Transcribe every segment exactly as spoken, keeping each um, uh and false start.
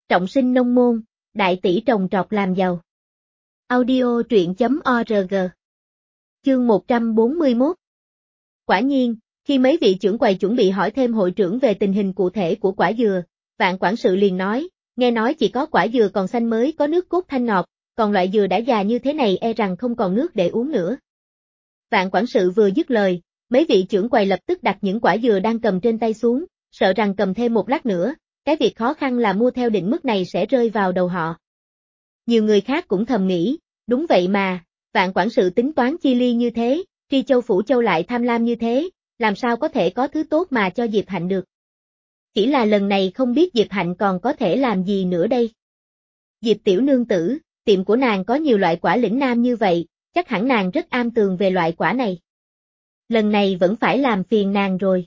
Trọng sinh nông môn, đại tỷ trồng trọt làm giàu. Audio truyện.org. Chương một trăm bốn mươi mốt. Quả nhiên, khi mấy vị trưởng quầy chuẩn bị hỏi thêm hội trưởng về tình hình cụ thể của quả dừa, Vạn quản sự liền nói, nghe nói chỉ có quả dừa còn xanh mới có nước cốt thanh ngọt, còn loại dừa đã già như thế này e rằng không còn nước để uống nữa. Vạn quản sự vừa dứt lời, mấy vị trưởng quầy lập tức đặt những quả dừa đang cầm trên tay xuống, sợ rằng cầm thêm một lát nữa, cái việc khó khăn là mua theo định mức này sẽ rơi vào đầu họ. Nhiều người khác cũng thầm nghĩ, đúng vậy mà, Vạn quản sự tính toán chi ly như thế, Tri Châu Phủ Châu lại tham lam như thế, làm sao có thể có thứ tốt mà cho Diệp Hạnh được. Chỉ là lần này không biết Diệp Hạnh còn có thể làm gì nữa đây. Diệp tiểu nương tử, tiệm của nàng có nhiều loại quả lĩnh nam như vậy, chắc hẳn nàng rất am tường về loại quả này. Lần này vẫn phải làm phiền nàng rồi.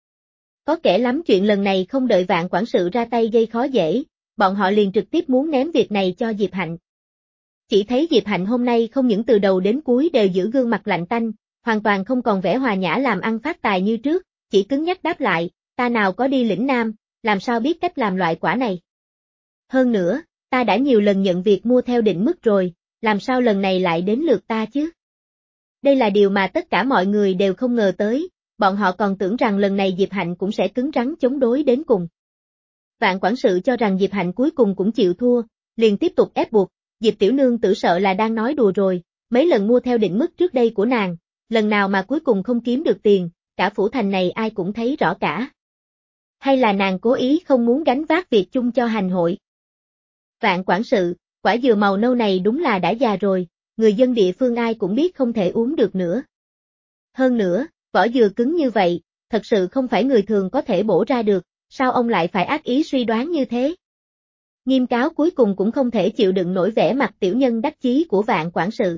Có kể lắm chuyện lần này không đợi Vạn quản sự ra tay gây khó dễ, bọn họ liền trực tiếp muốn ném việc này cho Diệp Hạnh. Chỉ thấy Diệp Hạnh hôm nay không những từ đầu đến cuối đều giữ gương mặt lạnh tanh, hoàn toàn không còn vẻ hòa nhã làm ăn phát tài như trước, chỉ cứng nhắc đáp lại, ta nào có đi lĩnh nam, làm sao biết cách làm loại quả này. Hơn nữa, ta đã nhiều lần nhận việc mua theo định mức rồi, làm sao lần này lại đến lượt ta chứ? Đây là điều mà tất cả mọi người đều không ngờ tới, bọn họ còn tưởng rằng lần này Diệp Hạnh cũng sẽ cứng rắn chống đối đến cùng. Vạn quản sự cho rằng Diệp Hạnh cuối cùng cũng chịu thua, liền tiếp tục ép buộc, Diệp tiểu nương tử sợ là đang nói đùa rồi, mấy lần mua theo định mức trước đây của nàng, lần nào mà cuối cùng không kiếm được tiền, cả phủ thành này ai cũng thấy rõ cả. Hay là nàng cố ý không muốn gánh vác việc chung cho hành hội? Vạn quản sự, quả dừa màu nâu này đúng là đã già rồi, người dân địa phương ai cũng biết không thể uống được nữa. Hơn nữa, vỏ dừa cứng như vậy, thật sự không phải người thường có thể bổ ra được, sao ông lại phải ác ý suy đoán như thế? Nghiêm Cáo cuối cùng cũng không thể chịu đựng nổi vẻ mặt tiểu nhân đắc chí của Vạn quản sự.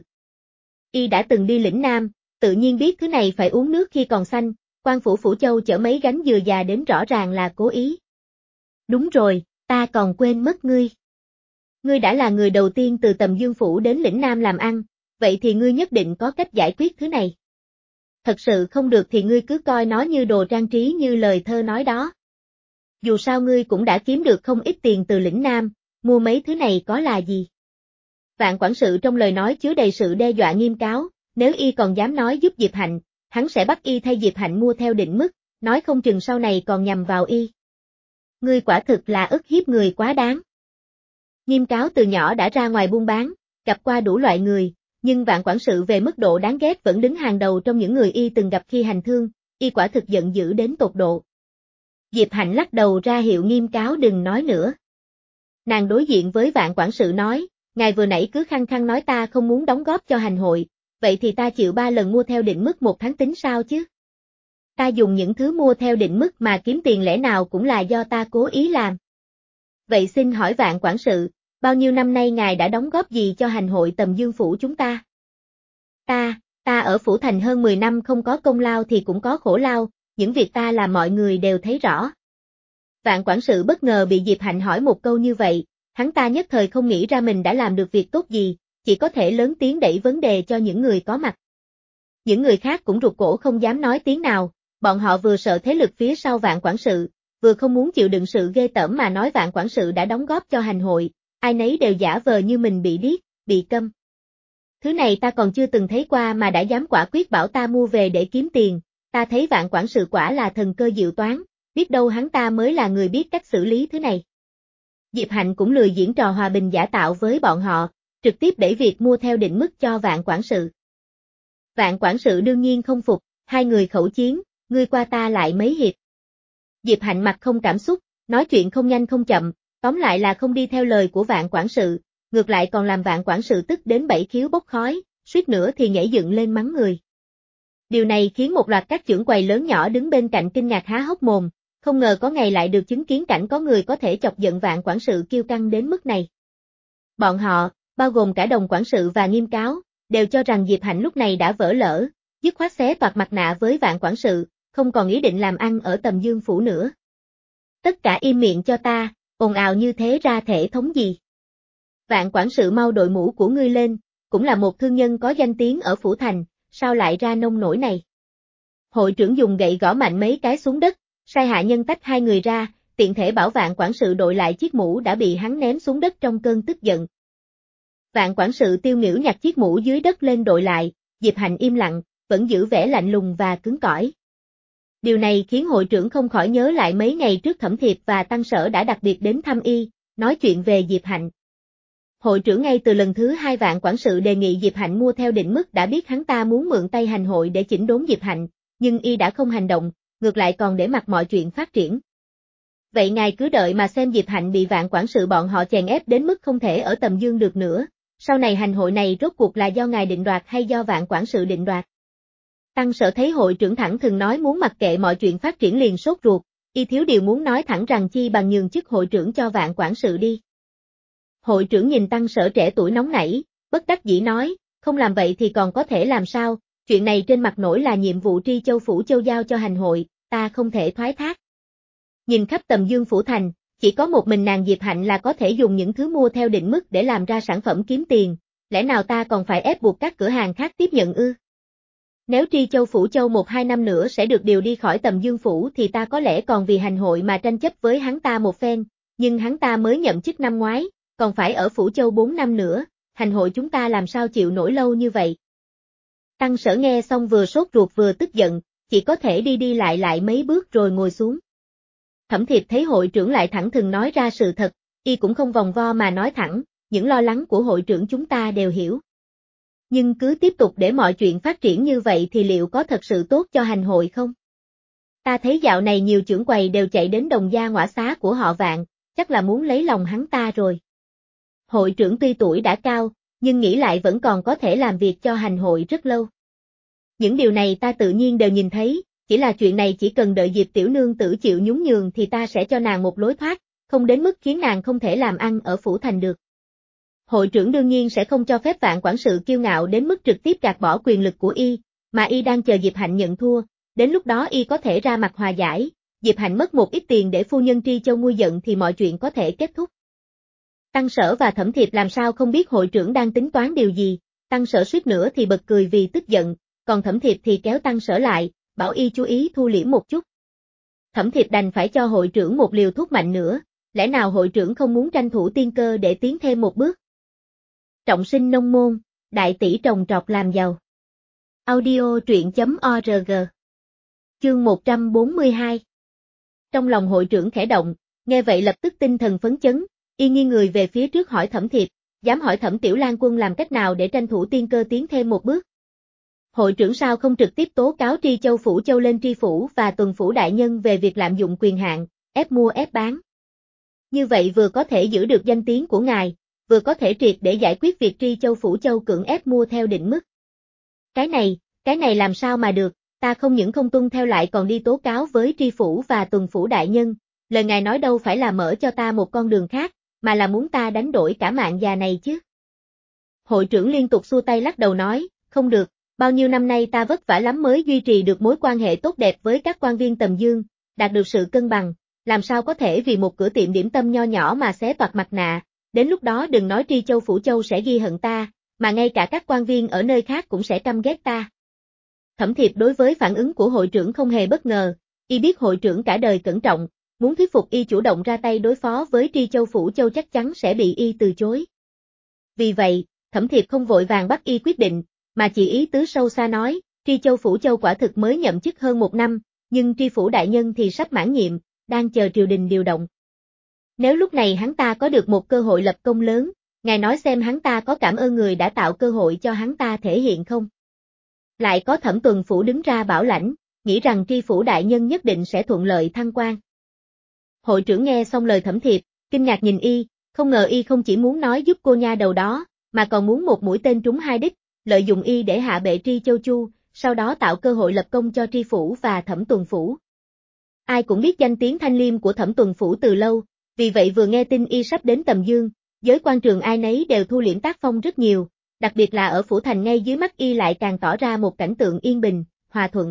Y đã từng đi lĩnh Nam, tự nhiên biết thứ này phải uống nước khi còn xanh, quan phủ Phủ Châu chở mấy gánh dừa già đến rõ ràng là cố ý. Đúng rồi, ta còn quên mất ngươi. Ngươi đã là người đầu tiên từ Tầm Dương Phủ đến lĩnh Nam làm ăn, vậy thì ngươi nhất định có cách giải quyết thứ này. Thật sự không được thì ngươi cứ coi nó như đồ trang trí như lời thơ nói đó. Dù sao ngươi cũng đã kiếm được không ít tiền từ lĩnh Nam, mua mấy thứ này có là gì. Vạn quản sự trong lời nói chứa đầy sự đe dọa Nghiêm Cáo, nếu y còn dám nói giúp Diệp Hạnh, hắn sẽ bắt y thay Diệp Hạnh mua theo định mức, nói không chừng sau này còn nhằm vào y. Ngươi quả thực là ức hiếp người quá đáng. Nghiêm Cáo từ nhỏ đã ra ngoài buôn bán, gặp qua đủ loại người, nhưng Vạn quản sự về mức độ đáng ghét vẫn đứng hàng đầu trong những người y từng gặp khi hành thương, y quả thực giận dữ đến tột độ. Diệp Hạnh lắc đầu ra hiệu Nghiêm Cáo đừng nói nữa. Nàng đối diện với Vạn quản sự nói, ngài vừa nãy cứ khăng khăng nói ta không muốn đóng góp cho hành hội, vậy thì ta chịu ba lần mua theo định mức một tháng tính sao chứ? Ta dùng những thứ mua theo định mức mà kiếm tiền lẽ nào cũng là do ta cố ý làm. Vậy xin hỏi Vạn quản sự, bao nhiêu năm nay ngài đã đóng góp gì cho hành hội Tầm Dương Phủ chúng ta? Ta, ta ở Phủ Thành hơn mười năm không có công lao thì cũng có khổ lao, những việc ta làm mọi người đều thấy rõ. Vạn quản sự bất ngờ bị Diệp Hạnh hỏi một câu như vậy, hắn ta nhất thời không nghĩ ra mình đã làm được việc tốt gì, chỉ có thể lớn tiếng đẩy vấn đề cho những người có mặt. Những người khác cũng rụt cổ không dám nói tiếng nào, bọn họ vừa sợ thế lực phía sau Vạn quản sự, vừa không muốn chịu đựng sự ghê tởm mà nói Vạn quản sự đã đóng góp cho hành hội, ai nấy đều giả vờ như mình bị điếc, bị câm. Thứ này ta còn chưa từng thấy qua mà đã dám quả quyết bảo ta mua về để kiếm tiền, ta thấy Vạn quản sự quả là thần cơ diệu toán, biết đâu hắn ta mới là người biết cách xử lý thứ này. Diệp Hạnh cũng lười diễn trò hòa bình giả tạo với bọn họ, trực tiếp đẩy việc mua theo định mức cho Vạn quản sự. Vạn quản sự đương nhiên không phục, hai người khẩu chiến, ngươi qua ta lại mấy hiệp. Diệp Hạnh mặt không cảm xúc, nói chuyện không nhanh không chậm, tóm lại là không đi theo lời của Vạn quản sự, ngược lại còn làm Vạn quản sự tức đến bảy khiếu bốc khói, suýt nữa thì nhảy dựng lên mắng người. Điều này khiến một loạt các trưởng quầy lớn nhỏ đứng bên cạnh kinh ngạc há hốc mồm, không ngờ có ngày lại được chứng kiến cảnh có người có thể chọc giận Vạn quản sự kiêu căng đến mức này. Bọn họ, bao gồm cả Đồng quản sự và Nghiêm Cáo, đều cho rằng Diệp Hạnh lúc này đã vỡ lỡ, dứt khoát xé toạc mặt nạ với Vạn quản sự, không còn ý định làm ăn ở Tầm Dương Phủ nữa. Tất cả im miệng cho ta, ồn ào như thế ra thể thống gì? Vạn quản sự mau đội mũ của ngươi lên, cũng là một thương nhân có danh tiếng ở Phủ Thành, sao lại ra nông nổi này? Hội trưởng dùng gậy gõ mạnh mấy cái xuống đất, sai hạ nhân tách hai người ra, tiện thể bảo Vạn quản sự đội lại chiếc mũ đã bị hắn ném xuống đất trong cơn tức giận. Vạn quản sự tiêu nghỉu nhặt chiếc mũ dưới đất lên đội lại, Diệp Hạnh im lặng, vẫn giữ vẻ lạnh lùng và cứng cỏi. Điều này khiến hội trưởng không khỏi nhớ lại mấy ngày trước Thẩm Thiệp và Tăng Sở đã đặc biệt đến thăm y, nói chuyện về Diệp Hạnh. Hội trưởng ngay từ lần thứ hai Vạn quản sự đề nghị Diệp Hạnh mua theo định mức đã biết hắn ta muốn mượn tay hành hội để chỉnh đốn Diệp Hạnh, nhưng y đã không hành động, ngược lại còn để mặc mọi chuyện phát triển. Vậy ngài cứ đợi mà xem Diệp Hạnh bị Vạn quản sự bọn họ chèn ép đến mức không thể ở Tầm Dương được nữa, sau này hành hội này rốt cuộc là do ngài định đoạt hay do Vạn quản sự định đoạt. Tăng Sở thấy hội trưởng thẳng thừng nói muốn mặc kệ mọi chuyện phát triển liền sốt ruột, y thiếu điều muốn nói thẳng rằng chi bằng nhường chức hội trưởng cho Vạn quản sự đi. Hội trưởng nhìn Tăng Sở trẻ tuổi nóng nảy, bất đắc dĩ nói, không làm vậy thì còn có thể làm sao, chuyện này trên mặt nổi là nhiệm vụ Tri Châu Phủ Châu giao cho hành hội, ta không thể thoái thác. Nhìn khắp Tầm Dương Phủ Thành, chỉ có một mình nàng Diệp Hạnh là có thể dùng những thứ mua theo định mức để làm ra sản phẩm kiếm tiền, lẽ nào ta còn phải ép buộc các cửa hàng khác tiếp nhận ư? Nếu Tri Châu Phủ Châu một hai năm nữa sẽ được điều đi khỏi Tầm Dương Phủ thì ta có lẽ còn vì hành hội mà tranh chấp với hắn ta một phen, nhưng hắn ta mới nhậm chức năm ngoái, còn phải ở Phủ Châu bốn năm nữa, hành hội chúng ta làm sao chịu nổi lâu như vậy? Tăng Sở nghe xong vừa sốt ruột vừa tức giận, chỉ có thể đi đi lại lại mấy bước rồi ngồi xuống. Thẩm Thiệp thấy hội trưởng lại thẳng thừng nói ra sự thật, y cũng không vòng vo mà nói thẳng, những lo lắng của hội trưởng chúng ta đều hiểu. Nhưng cứ tiếp tục để mọi chuyện phát triển như vậy thì liệu có thật sự tốt cho hành hội không? Ta thấy dạo này nhiều trưởng quầy đều chạy đến đồng gia ngõa xá của họ Vạn, chắc là muốn lấy lòng hắn ta rồi. Hội trưởng tuy tuổi đã cao, nhưng nghĩ lại vẫn còn có thể làm việc cho hành hội rất lâu. Những điều này ta tự nhiên đều nhìn thấy, chỉ là chuyện này chỉ cần đợi Diệp tiểu nương tử chịu nhún nhường thì ta sẽ cho nàng một lối thoát, không đến mức khiến nàng không thể làm ăn ở Phủ Thành được. Hội trưởng đương nhiên sẽ không cho phép Vạn quản sự kiêu ngạo đến mức trực tiếp gạt bỏ quyền lực của y, mà y đang chờ Diệp Hạnh nhận thua, đến lúc đó y có thể ra mặt hòa giải, Diệp Hạnh mất một ít tiền để phu nhân Tri Châu nguôi giận thì mọi chuyện có thể kết thúc. Tăng Sở và Thẩm Thiệp làm sao không biết hội trưởng đang tính toán điều gì, Tăng Sở suýt nữa thì bật cười vì tức giận, còn Thẩm Thiệp thì kéo Tăng Sở lại, bảo y chú ý thu liễm một chút. Thẩm Thiệp đành phải cho hội trưởng một liều thuốc mạnh nữa, lẽ nào hội trưởng không muốn tranh thủ tiên cơ để tiến thêm một bước? Trọng sinh nông môn, đại tỷ trồng trọt làm giàu. Audio truyện chấm org. Chương một trăm bốn mươi hai. Trong lòng hội trưởng khẽ động, nghe vậy lập tức tinh thần phấn chấn, y nghiêng người về phía trước hỏi Thẩm Thiệp, dám hỏi Thẩm Tiểu Lan Quân làm cách nào để tranh thủ tiên cơ tiến thêm một bước. Hội trưởng sao không trực tiếp tố cáo Tri Châu Phủ Châu lên Tri Phủ và Tuần Phủ Đại Nhân về việc lạm dụng quyền hạn, ép mua ép bán. Như vậy vừa có thể giữ được danh tiếng của ngài, vừa có thể triệt để giải quyết việc Tri Châu Phủ Châu cưỡng ép mua theo định mức. Cái này, cái này làm sao mà được, ta không những không tuân theo lại còn đi tố cáo với Tri Phủ và Tuần Phủ Đại Nhân, lời ngài nói đâu phải là mở cho ta một con đường khác, mà là muốn ta đánh đổi cả mạng già này chứ. Hội trưởng liên tục xua tay lắc đầu nói, không được, bao nhiêu năm nay ta vất vả lắm mới duy trì được mối quan hệ tốt đẹp với các quan viên Tầm Dương, đạt được sự cân bằng, làm sao có thể vì một cửa tiệm điểm tâm nho nhỏ mà xé toạc mặt nạ, đến lúc đó đừng nói Tri Châu Phủ Châu sẽ ghi hận ta, mà ngay cả các quan viên ở nơi khác cũng sẽ căm ghét ta. Thẩm Thiệp đối với phản ứng của hội trưởng không hề bất ngờ, y biết hội trưởng cả đời cẩn trọng, muốn thuyết phục y chủ động ra tay đối phó với Tri Châu Phủ Châu chắc chắn sẽ bị y từ chối. Vì vậy, Thẩm Thiệp không vội vàng bắt y quyết định, mà chỉ ý tứ sâu xa nói, Tri Châu Phủ Châu quả thực mới nhậm chức hơn một năm, nhưng Tri Phủ Đại Nhân thì sắp mãn nhiệm, đang chờ triều đình điều động. Nếu lúc này hắn ta có được một cơ hội lập công lớn, ngài nói xem hắn ta có cảm ơn người đã tạo cơ hội cho hắn ta thể hiện không? Lại có Thẩm Tuần Phủ đứng ra bảo lãnh, nghĩ rằng Tri Phủ Đại Nhân nhất định sẽ thuận lợi thăng quan. Hội trưởng nghe xong lời Thẩm Thiệp, kinh ngạc nhìn y, không ngờ y không chỉ muốn nói giúp cô nha đầu đó, mà còn muốn một mũi tên trúng hai đích, lợi dụng y để hạ bệ Tri Châu Chu, sau đó tạo cơ hội lập công cho Tri Phủ và Thẩm Tuần Phủ. Ai cũng biết danh tiếng thanh liêm của Thẩm Tuần Phủ từ lâu, vì vậy vừa nghe tin y sắp đến Tầm Dương, giới quan trường ai nấy đều thu liễm tác phong rất nhiều, đặc biệt là ở Phủ Thành ngay dưới mắt y lại càng tỏ ra một cảnh tượng yên bình, hòa thuận.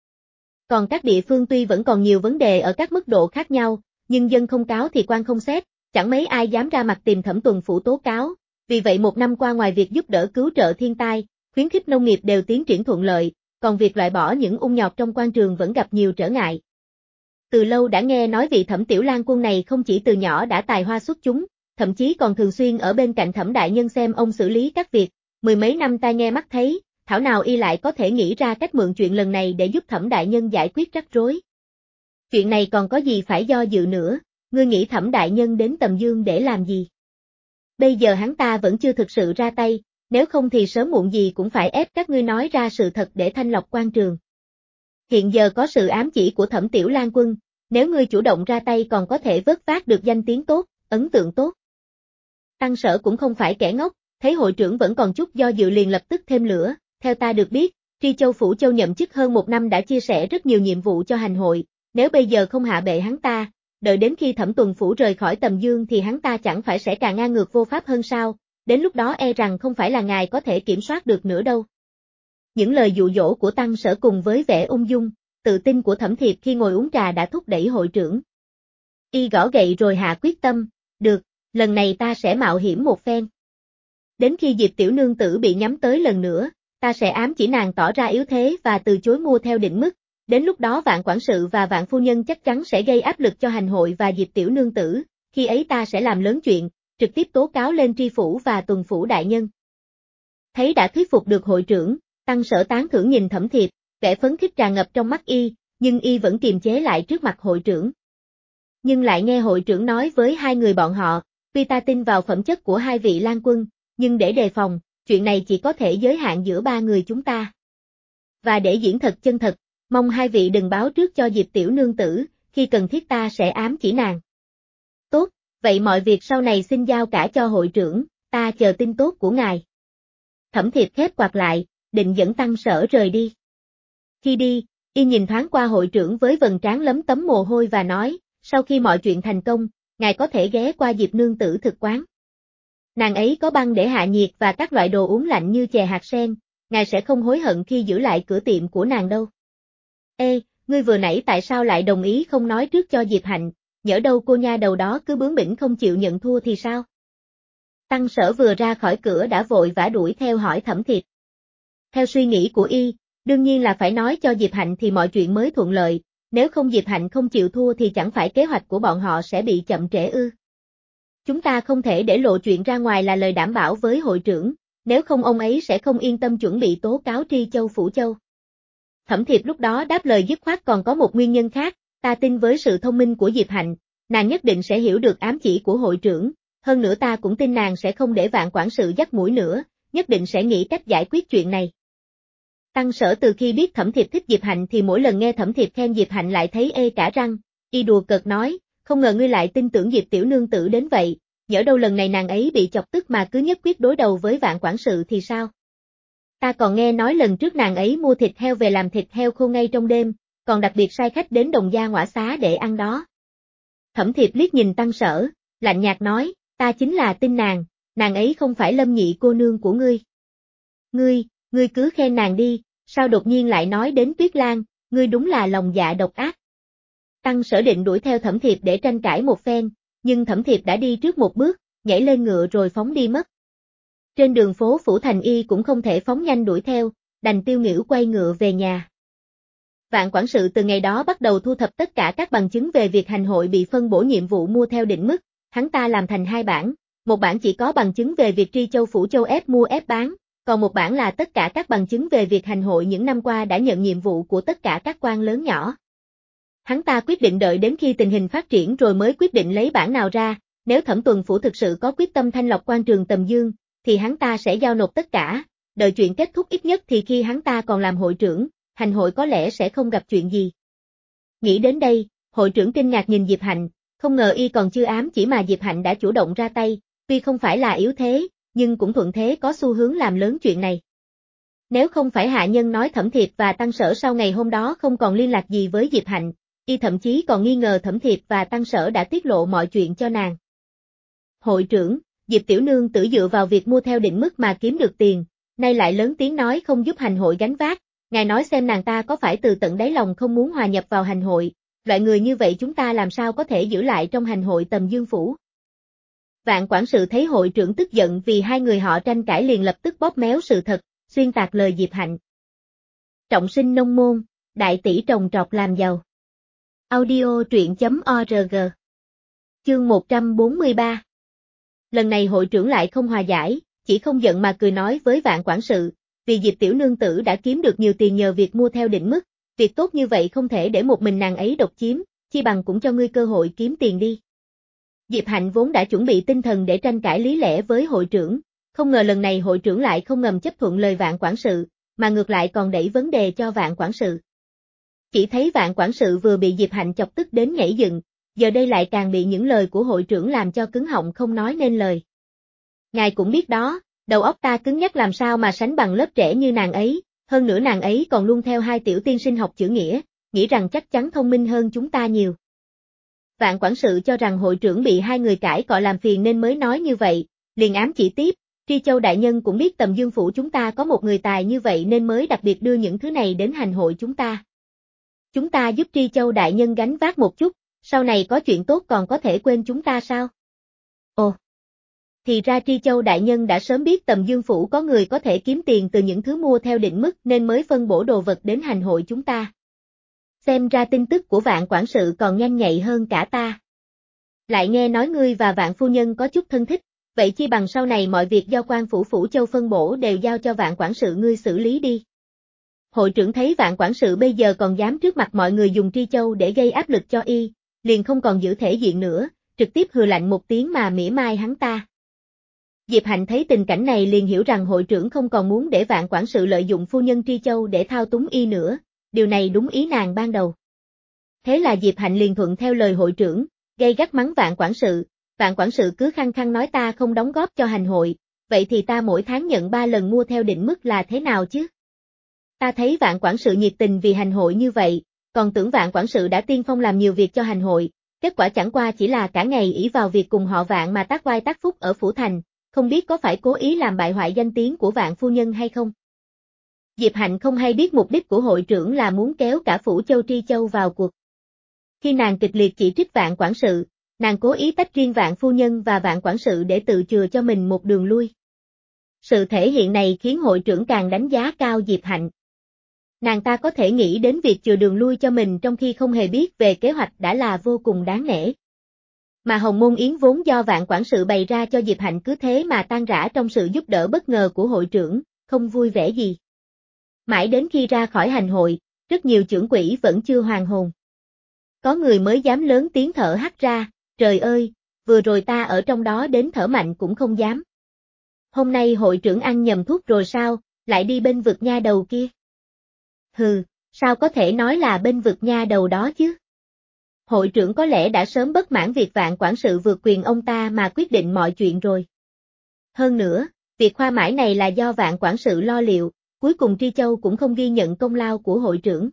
Còn các địa phương tuy vẫn còn nhiều vấn đề ở các mức độ khác nhau, nhưng dân không cáo thì quan không xét, chẳng mấy ai dám ra mặt tìm Thẩm Tuần Phủ tố cáo, vì vậy một năm qua ngoài việc giúp đỡ cứu trợ thiên tai, khuyến khích nông nghiệp đều tiến triển thuận lợi, còn việc loại bỏ những ung nhọt trong quan trường vẫn gặp nhiều trở ngại. từ lâu đã nghe nói vị Thẩm Tiểu Lang Quân này không chỉ từ nhỏ đã tài hoa xuất chúng, thậm chí còn thường xuyên ở bên cạnh Thẩm đại nhân xem ông xử lý các việc, mười mấy năm tai nghe mắt thấy, thảo nào y lại có thể nghĩ ra cách mượn chuyện lần này để giúp Thẩm đại nhân giải quyết rắc rối. Chuyện này còn có gì phải do dự nữa, ngươi nghĩ Thẩm đại nhân đến Tầm Dương để làm gì? Bây giờ hắn ta vẫn chưa thực sự ra tay, nếu không thì sớm muộn gì cũng phải ép các ngươi nói ra sự thật để thanh lọc quan trường. Hiện giờ có sự ám chỉ của Thẩm Tiểu Lang Quân, nếu ngươi chủ động ra tay còn có thể vớt vát được danh tiếng tốt, ấn tượng tốt. Tăng Sở cũng không phải kẻ ngốc, thấy hội trưởng vẫn còn chút do dự liền lập tức thêm lửa, theo ta được biết, Tri Châu Phủ Châu nhậm chức hơn một năm đã chia sẻ rất nhiều nhiệm vụ cho hành hội, nếu bây giờ không hạ bệ hắn ta, đợi đến khi Thẩm Tuần Phủ rời khỏi Tầm Dương thì hắn ta chẳng phải sẽ càng ngang ngược vô pháp hơn sao, đến lúc đó e rằng không phải là ngài có thể kiểm soát được nữa đâu. Những lời dụ dỗ của Tăng Sở cùng với vẻ ung dung, tự tin của Thẩm Thiệp khi ngồi uống trà đã thúc đẩy hội trưởng. Y gõ gậy rồi hạ quyết tâm, được, lần này ta sẽ mạo hiểm một phen. Đến khi Diệp Tiểu Nương Tử bị nhắm tới lần nữa, ta sẽ ám chỉ nàng tỏ ra yếu thế và từ chối mua theo định mức, đến lúc đó Vạn quản sự và Vạn phu nhân chắc chắn sẽ gây áp lực cho hành hội và Diệp Tiểu Nương Tử, khi ấy ta sẽ làm lớn chuyện, trực tiếp tố cáo lên Tri Phủ và Tuần Phủ đại nhân. Thấy đã thuyết phục được hội trưởng, Tăng Sở tán thưởng nhìn Thẩm Thiệp, vẻ phấn khích tràn ngập trong mắt y, nhưng y vẫn kiềm chế lại trước mặt hội trưởng. Nhưng lại nghe hội trưởng nói với hai người bọn họ, tuy ta tin vào phẩm chất của hai vị Lang Quân, nhưng để đề phòng, chuyện này chỉ có thể giới hạn giữa ba người chúng ta. Và để diễn thật chân thật, mong hai vị đừng báo trước cho Diệp Tiểu Nương Tử, khi cần thiết ta sẽ ám chỉ nàng. Tốt, vậy mọi việc sau này xin giao cả cho hội trưởng, ta chờ tin tốt của ngài. Thẩm Thiệp khép quạt lại, định dẫn Tăng Sở rời đi. Khi đi, y nhìn thoáng qua hội trưởng với vầng trán lấm tấm mồ hôi và nói, sau khi mọi chuyện thành công, ngài có thể ghé qua Diệp Nương Tử thực quán. Nàng ấy có băng để hạ nhiệt và các loại đồ uống lạnh như chè hạt sen, ngài sẽ không hối hận khi giữ lại cửa tiệm của nàng đâu. Ê, ngươi vừa nãy tại sao lại đồng ý không nói trước cho Diệp Hạnh, nhỡ đâu cô nha đầu đó cứ bướng bỉnh không chịu nhận thua thì sao? Tăng Sở vừa ra khỏi cửa đã vội vã đuổi theo hỏi Thẩm Thiệp. Theo suy nghĩ của y, đương nhiên là phải nói cho Diệp Hạnh thì mọi chuyện mới thuận lợi, nếu không Diệp Hạnh không chịu thua thì chẳng phải kế hoạch của bọn họ sẽ bị chậm trễ ư. Chúng ta không thể để lộ chuyện ra ngoài là lời đảm bảo với hội trưởng, nếu không ông ấy sẽ không yên tâm chuẩn bị tố cáo Tri Châu Phủ Châu. Thẩm Thiệp lúc đó đáp lời dứt khoát còn có một nguyên nhân khác, ta tin với sự thông minh của Diệp Hạnh, nàng nhất định sẽ hiểu được ám chỉ của hội trưởng, hơn nữa ta cũng tin nàng sẽ không để Vạn quản sự dắt mũi nữa, nhất định sẽ nghĩ cách giải quyết chuyện này. Tăng Sở từ khi biết Thẩm Thiệp thích Diệp Hạnh thì mỗi lần nghe Thẩm Thiệp khen Diệp Hạnh lại thấy ê cả răng, y đùa cợt nói, không ngờ ngươi lại tin tưởng Diệp Tiểu Nương Tử đến vậy, nhỡ đâu lần này nàng ấy bị chọc tức mà cứ nhất quyết đối đầu với Vạn quản sự thì sao? Ta còn nghe nói lần trước nàng ấy mua thịt heo về làm thịt heo khô ngay trong đêm, còn đặc biệt sai khách đến Đồng Gia Ngõa Xá để ăn đó. Thẩm Thiệp liếc nhìn Tăng Sở, lạnh nhạt nói, ta chính là tin nàng, nàng ấy không phải Lâm Nhị cô nương của ngươi. Ngươi, ngươi cứ khen nàng đi, sao đột nhiên lại nói đến Tuyết Lan, ngươi đúng là lòng dạ độc ác. Tăng Sở định đuổi theo Thẩm Thiệp để tranh cãi một phen, nhưng Thẩm Thiệp đã đi trước một bước, nhảy lên ngựa rồi phóng đi mất. Trên đường phố Phủ Thành y cũng không thể phóng nhanh đuổi theo, đành tiêu nghỉu quay ngựa về nhà. Vạn quản sự từ ngày đó bắt đầu thu thập tất cả các bằng chứng về việc hành hội bị phân bổ nhiệm vụ mua theo định mức, hắn ta làm thành hai bản, một bản chỉ có bằng chứng về việc Tri Châu Phủ Châu ép mua ép bán, còn một bản là tất cả các bằng chứng về việc hành hội những năm qua đã nhận nhiệm vụ của tất cả các quan lớn nhỏ. Hắn ta quyết định đợi đến khi tình hình phát triển rồi mới quyết định lấy bản nào ra, nếu Thẩm Tuần Phủ thực sự có quyết tâm thanh lọc quan trường Tầm Dương, thì hắn ta sẽ giao nộp tất cả, đợi chuyện kết thúc ít nhất thì khi hắn ta còn làm hội trưởng, hành hội có lẽ sẽ không gặp chuyện gì. Nghĩ đến đây, hội trưởng kinh ngạc nhìn Diệp Hạnh, không ngờ y còn chưa ám chỉ mà Diệp Hạnh đã chủ động ra tay, tuy không phải là yếu thế, nhưng cũng thuận thế có xu hướng làm lớn chuyện này. Nếu không phải hạ nhân nói Thẩm Thiệp và Tăng Sở sau ngày hôm đó không còn liên lạc gì với Diệp Hạnh, y thậm chí còn nghi ngờ Thẩm Thiệp và Tăng Sở đã tiết lộ mọi chuyện cho nàng. Hội trưởng, Diệp Tiểu Nương Tử dựa vào việc mua theo định mức mà kiếm được tiền, nay lại lớn tiếng nói không giúp hành hội gánh vác, ngài nói xem nàng ta có phải từ tận đáy lòng không muốn hòa nhập vào hành hội, loại người như vậy chúng ta làm sao có thể giữ lại trong hành hội Tầm Dương Phủ. Vạn quản sự thấy hội trưởng tức giận vì hai người họ tranh cãi liền lập tức bóp méo sự thật, xuyên tạc lời Diệp Hạnh. Trọng sinh nông môn, đại tỷ trồng trọt làm giàu. Audio truyện chấm org. Chương một trăm bốn mươi ba. Lần này hội trưởng lại không hòa giải, chỉ không giận mà cười nói với Vạn quản sự, vì Diệp tiểu nương tử đã kiếm được nhiều tiền nhờ việc mua theo định mức, việc tốt như vậy không thể để một mình nàng ấy độc chiếm, chi bằng cũng cho ngươi cơ hội kiếm tiền đi. Diệp Hạnh vốn đã chuẩn bị tinh thần để tranh cãi lý lẽ với hội trưởng, không ngờ lần này hội trưởng lại không ngầm chấp thuận lời Vạn quản sự, mà ngược lại còn đẩy vấn đề cho Vạn quản sự. Chỉ thấy Vạn quản sự vừa bị Diệp Hạnh chọc tức đến nhảy dựng, giờ đây lại càng bị những lời của hội trưởng làm cho cứng họng không nói nên lời. Ngài cũng biết đó, đầu óc ta cứng nhắc làm sao mà sánh bằng lớp trẻ như nàng ấy, hơn nữa nàng ấy còn luôn theo hai tiểu tiên sinh học chữ nghĩa, nghĩ rằng chắc chắn thông minh hơn chúng ta nhiều. Vạn quản sự cho rằng hội trưởng bị hai người cãi cọ làm phiền nên mới nói như vậy, liền ám chỉ tiếp, Tri Châu đại nhân cũng biết Tầm Dương phủ chúng ta có một người tài như vậy nên mới đặc biệt đưa những thứ này đến hành hội chúng ta. Chúng ta giúp Tri Châu đại nhân gánh vác một chút, sau này có chuyện tốt còn có thể quên chúng ta sao? Ồ! Thì ra Tri Châu đại nhân đã sớm biết Tầm Dương phủ có người có thể kiếm tiền từ những thứ mua theo định mức nên mới phân bổ đồ vật đến hành hội chúng ta. Xem ra tin tức của Vạn quản sự còn nhanh nhạy hơn cả ta. Lại nghe nói ngươi và Vạn phu nhân có chút thân thích, vậy chi bằng sau này mọi việc do quan phủ phủ châu phân bổ đều giao cho Vạn quản sự ngươi xử lý đi. Hội trưởng thấy Vạn quản sự bây giờ còn dám trước mặt mọi người dùng Tri Châu để gây áp lực cho y, liền không còn giữ thể diện nữa, trực tiếp hừ lạnh một tiếng mà mỉa mai hắn ta. Diệp Hạnh thấy tình cảnh này liền hiểu rằng hội trưởng không còn muốn để Vạn quản sự lợi dụng phu nhân Tri Châu để thao túng y nữa, điều này đúng ý nàng ban đầu. Thế là Diệp Hạnh liền thuận theo lời hội trưởng, gây gắt mắng Vạn quản sự, Vạn quản sự cứ khăng khăng nói ta không đóng góp cho hành hội, vậy thì ta mỗi tháng nhận ba lần mua theo định mức là thế nào chứ? Ta thấy Vạn quản sự nhiệt tình vì hành hội như vậy, còn tưởng Vạn quản sự đã tiên phong làm nhiều việc cho hành hội, kết quả chẳng qua chỉ là cả ngày ỷ vào việc cùng họ Vạn mà tác oai tác phúc ở phủ thành, không biết có phải cố ý làm bại hoại danh tiếng của Vạn phu nhân hay không? Diệp Hạnh không hay biết mục đích của hội trưởng là muốn kéo cả phủ Châu Tri Châu vào cuộc. Khi nàng kịch liệt chỉ trích Vạn quản sự, nàng cố ý tách riêng Vạn phu nhân và Vạn quản sự để tự chừa cho mình một đường lui. Sự thể hiện này khiến hội trưởng càng đánh giá cao Diệp Hạnh. Nàng ta có thể nghĩ đến việc chừa đường lui cho mình trong khi không hề biết về kế hoạch đã là vô cùng đáng nể. Mà Hồng Môn Yến vốn do Vạn quản sự bày ra cho Diệp Hạnh cứ thế mà tan rã trong sự giúp đỡ bất ngờ của hội trưởng, không vui vẻ gì. Mãi đến khi ra khỏi hành hội, rất nhiều trưởng quỹ vẫn chưa hoàn hồn. Có người mới dám lớn tiếng thở hắt ra, trời ơi, vừa rồi ta ở trong đó đến thở mạnh cũng không dám. Hôm nay hội trưởng ăn nhầm thuốc rồi sao, lại đi bên vực nha đầu kia. Hừ, sao có thể nói là bên vực nha đầu đó chứ? Hội trưởng có lẽ đã sớm bất mãn việc Vạn quản sự vượt quyền ông ta mà quyết định mọi chuyện rồi. Hơn nữa, việc khoa mãi này là do Vạn quản sự lo liệu, cuối cùng Tri Châu cũng không ghi nhận công lao của hội trưởng.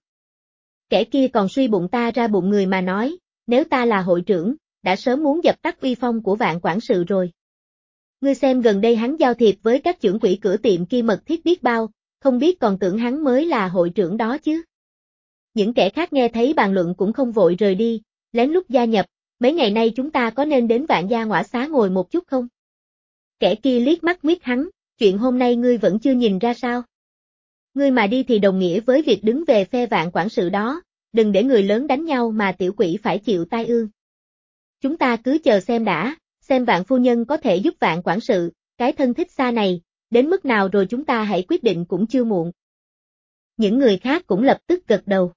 Kẻ kia còn suy bụng ta ra bụng người mà nói, nếu ta là hội trưởng, đã sớm muốn dập tắt uy phong của Vạn quản sự rồi. Ngươi xem gần đây hắn giao thiệp với các trưởng quỹ cửa tiệm kia mật thiết biết bao, không biết còn tưởng hắn mới là hội trưởng đó chứ. Những kẻ khác nghe thấy bàn luận cũng không vội rời đi, lén lút gia nhập, mấy ngày nay chúng ta có nên đến Vạn gia ngõa xá ngồi một chút không? Kẻ kia liếc mắt nguyết hắn, chuyện hôm nay ngươi vẫn chưa nhìn ra sao? Ngươi mà đi thì đồng nghĩa với việc đứng về phe Vạn quản sự đó, đừng để người lớn đánh nhau mà tiểu quỷ phải chịu tai ương. Chúng ta cứ chờ xem đã, xem Vạn phu nhân có thể giúp Vạn quản sự, cái thân thích xa này, đến mức nào rồi chúng ta hãy quyết định cũng chưa muộn. Những người khác cũng lập tức gật đầu.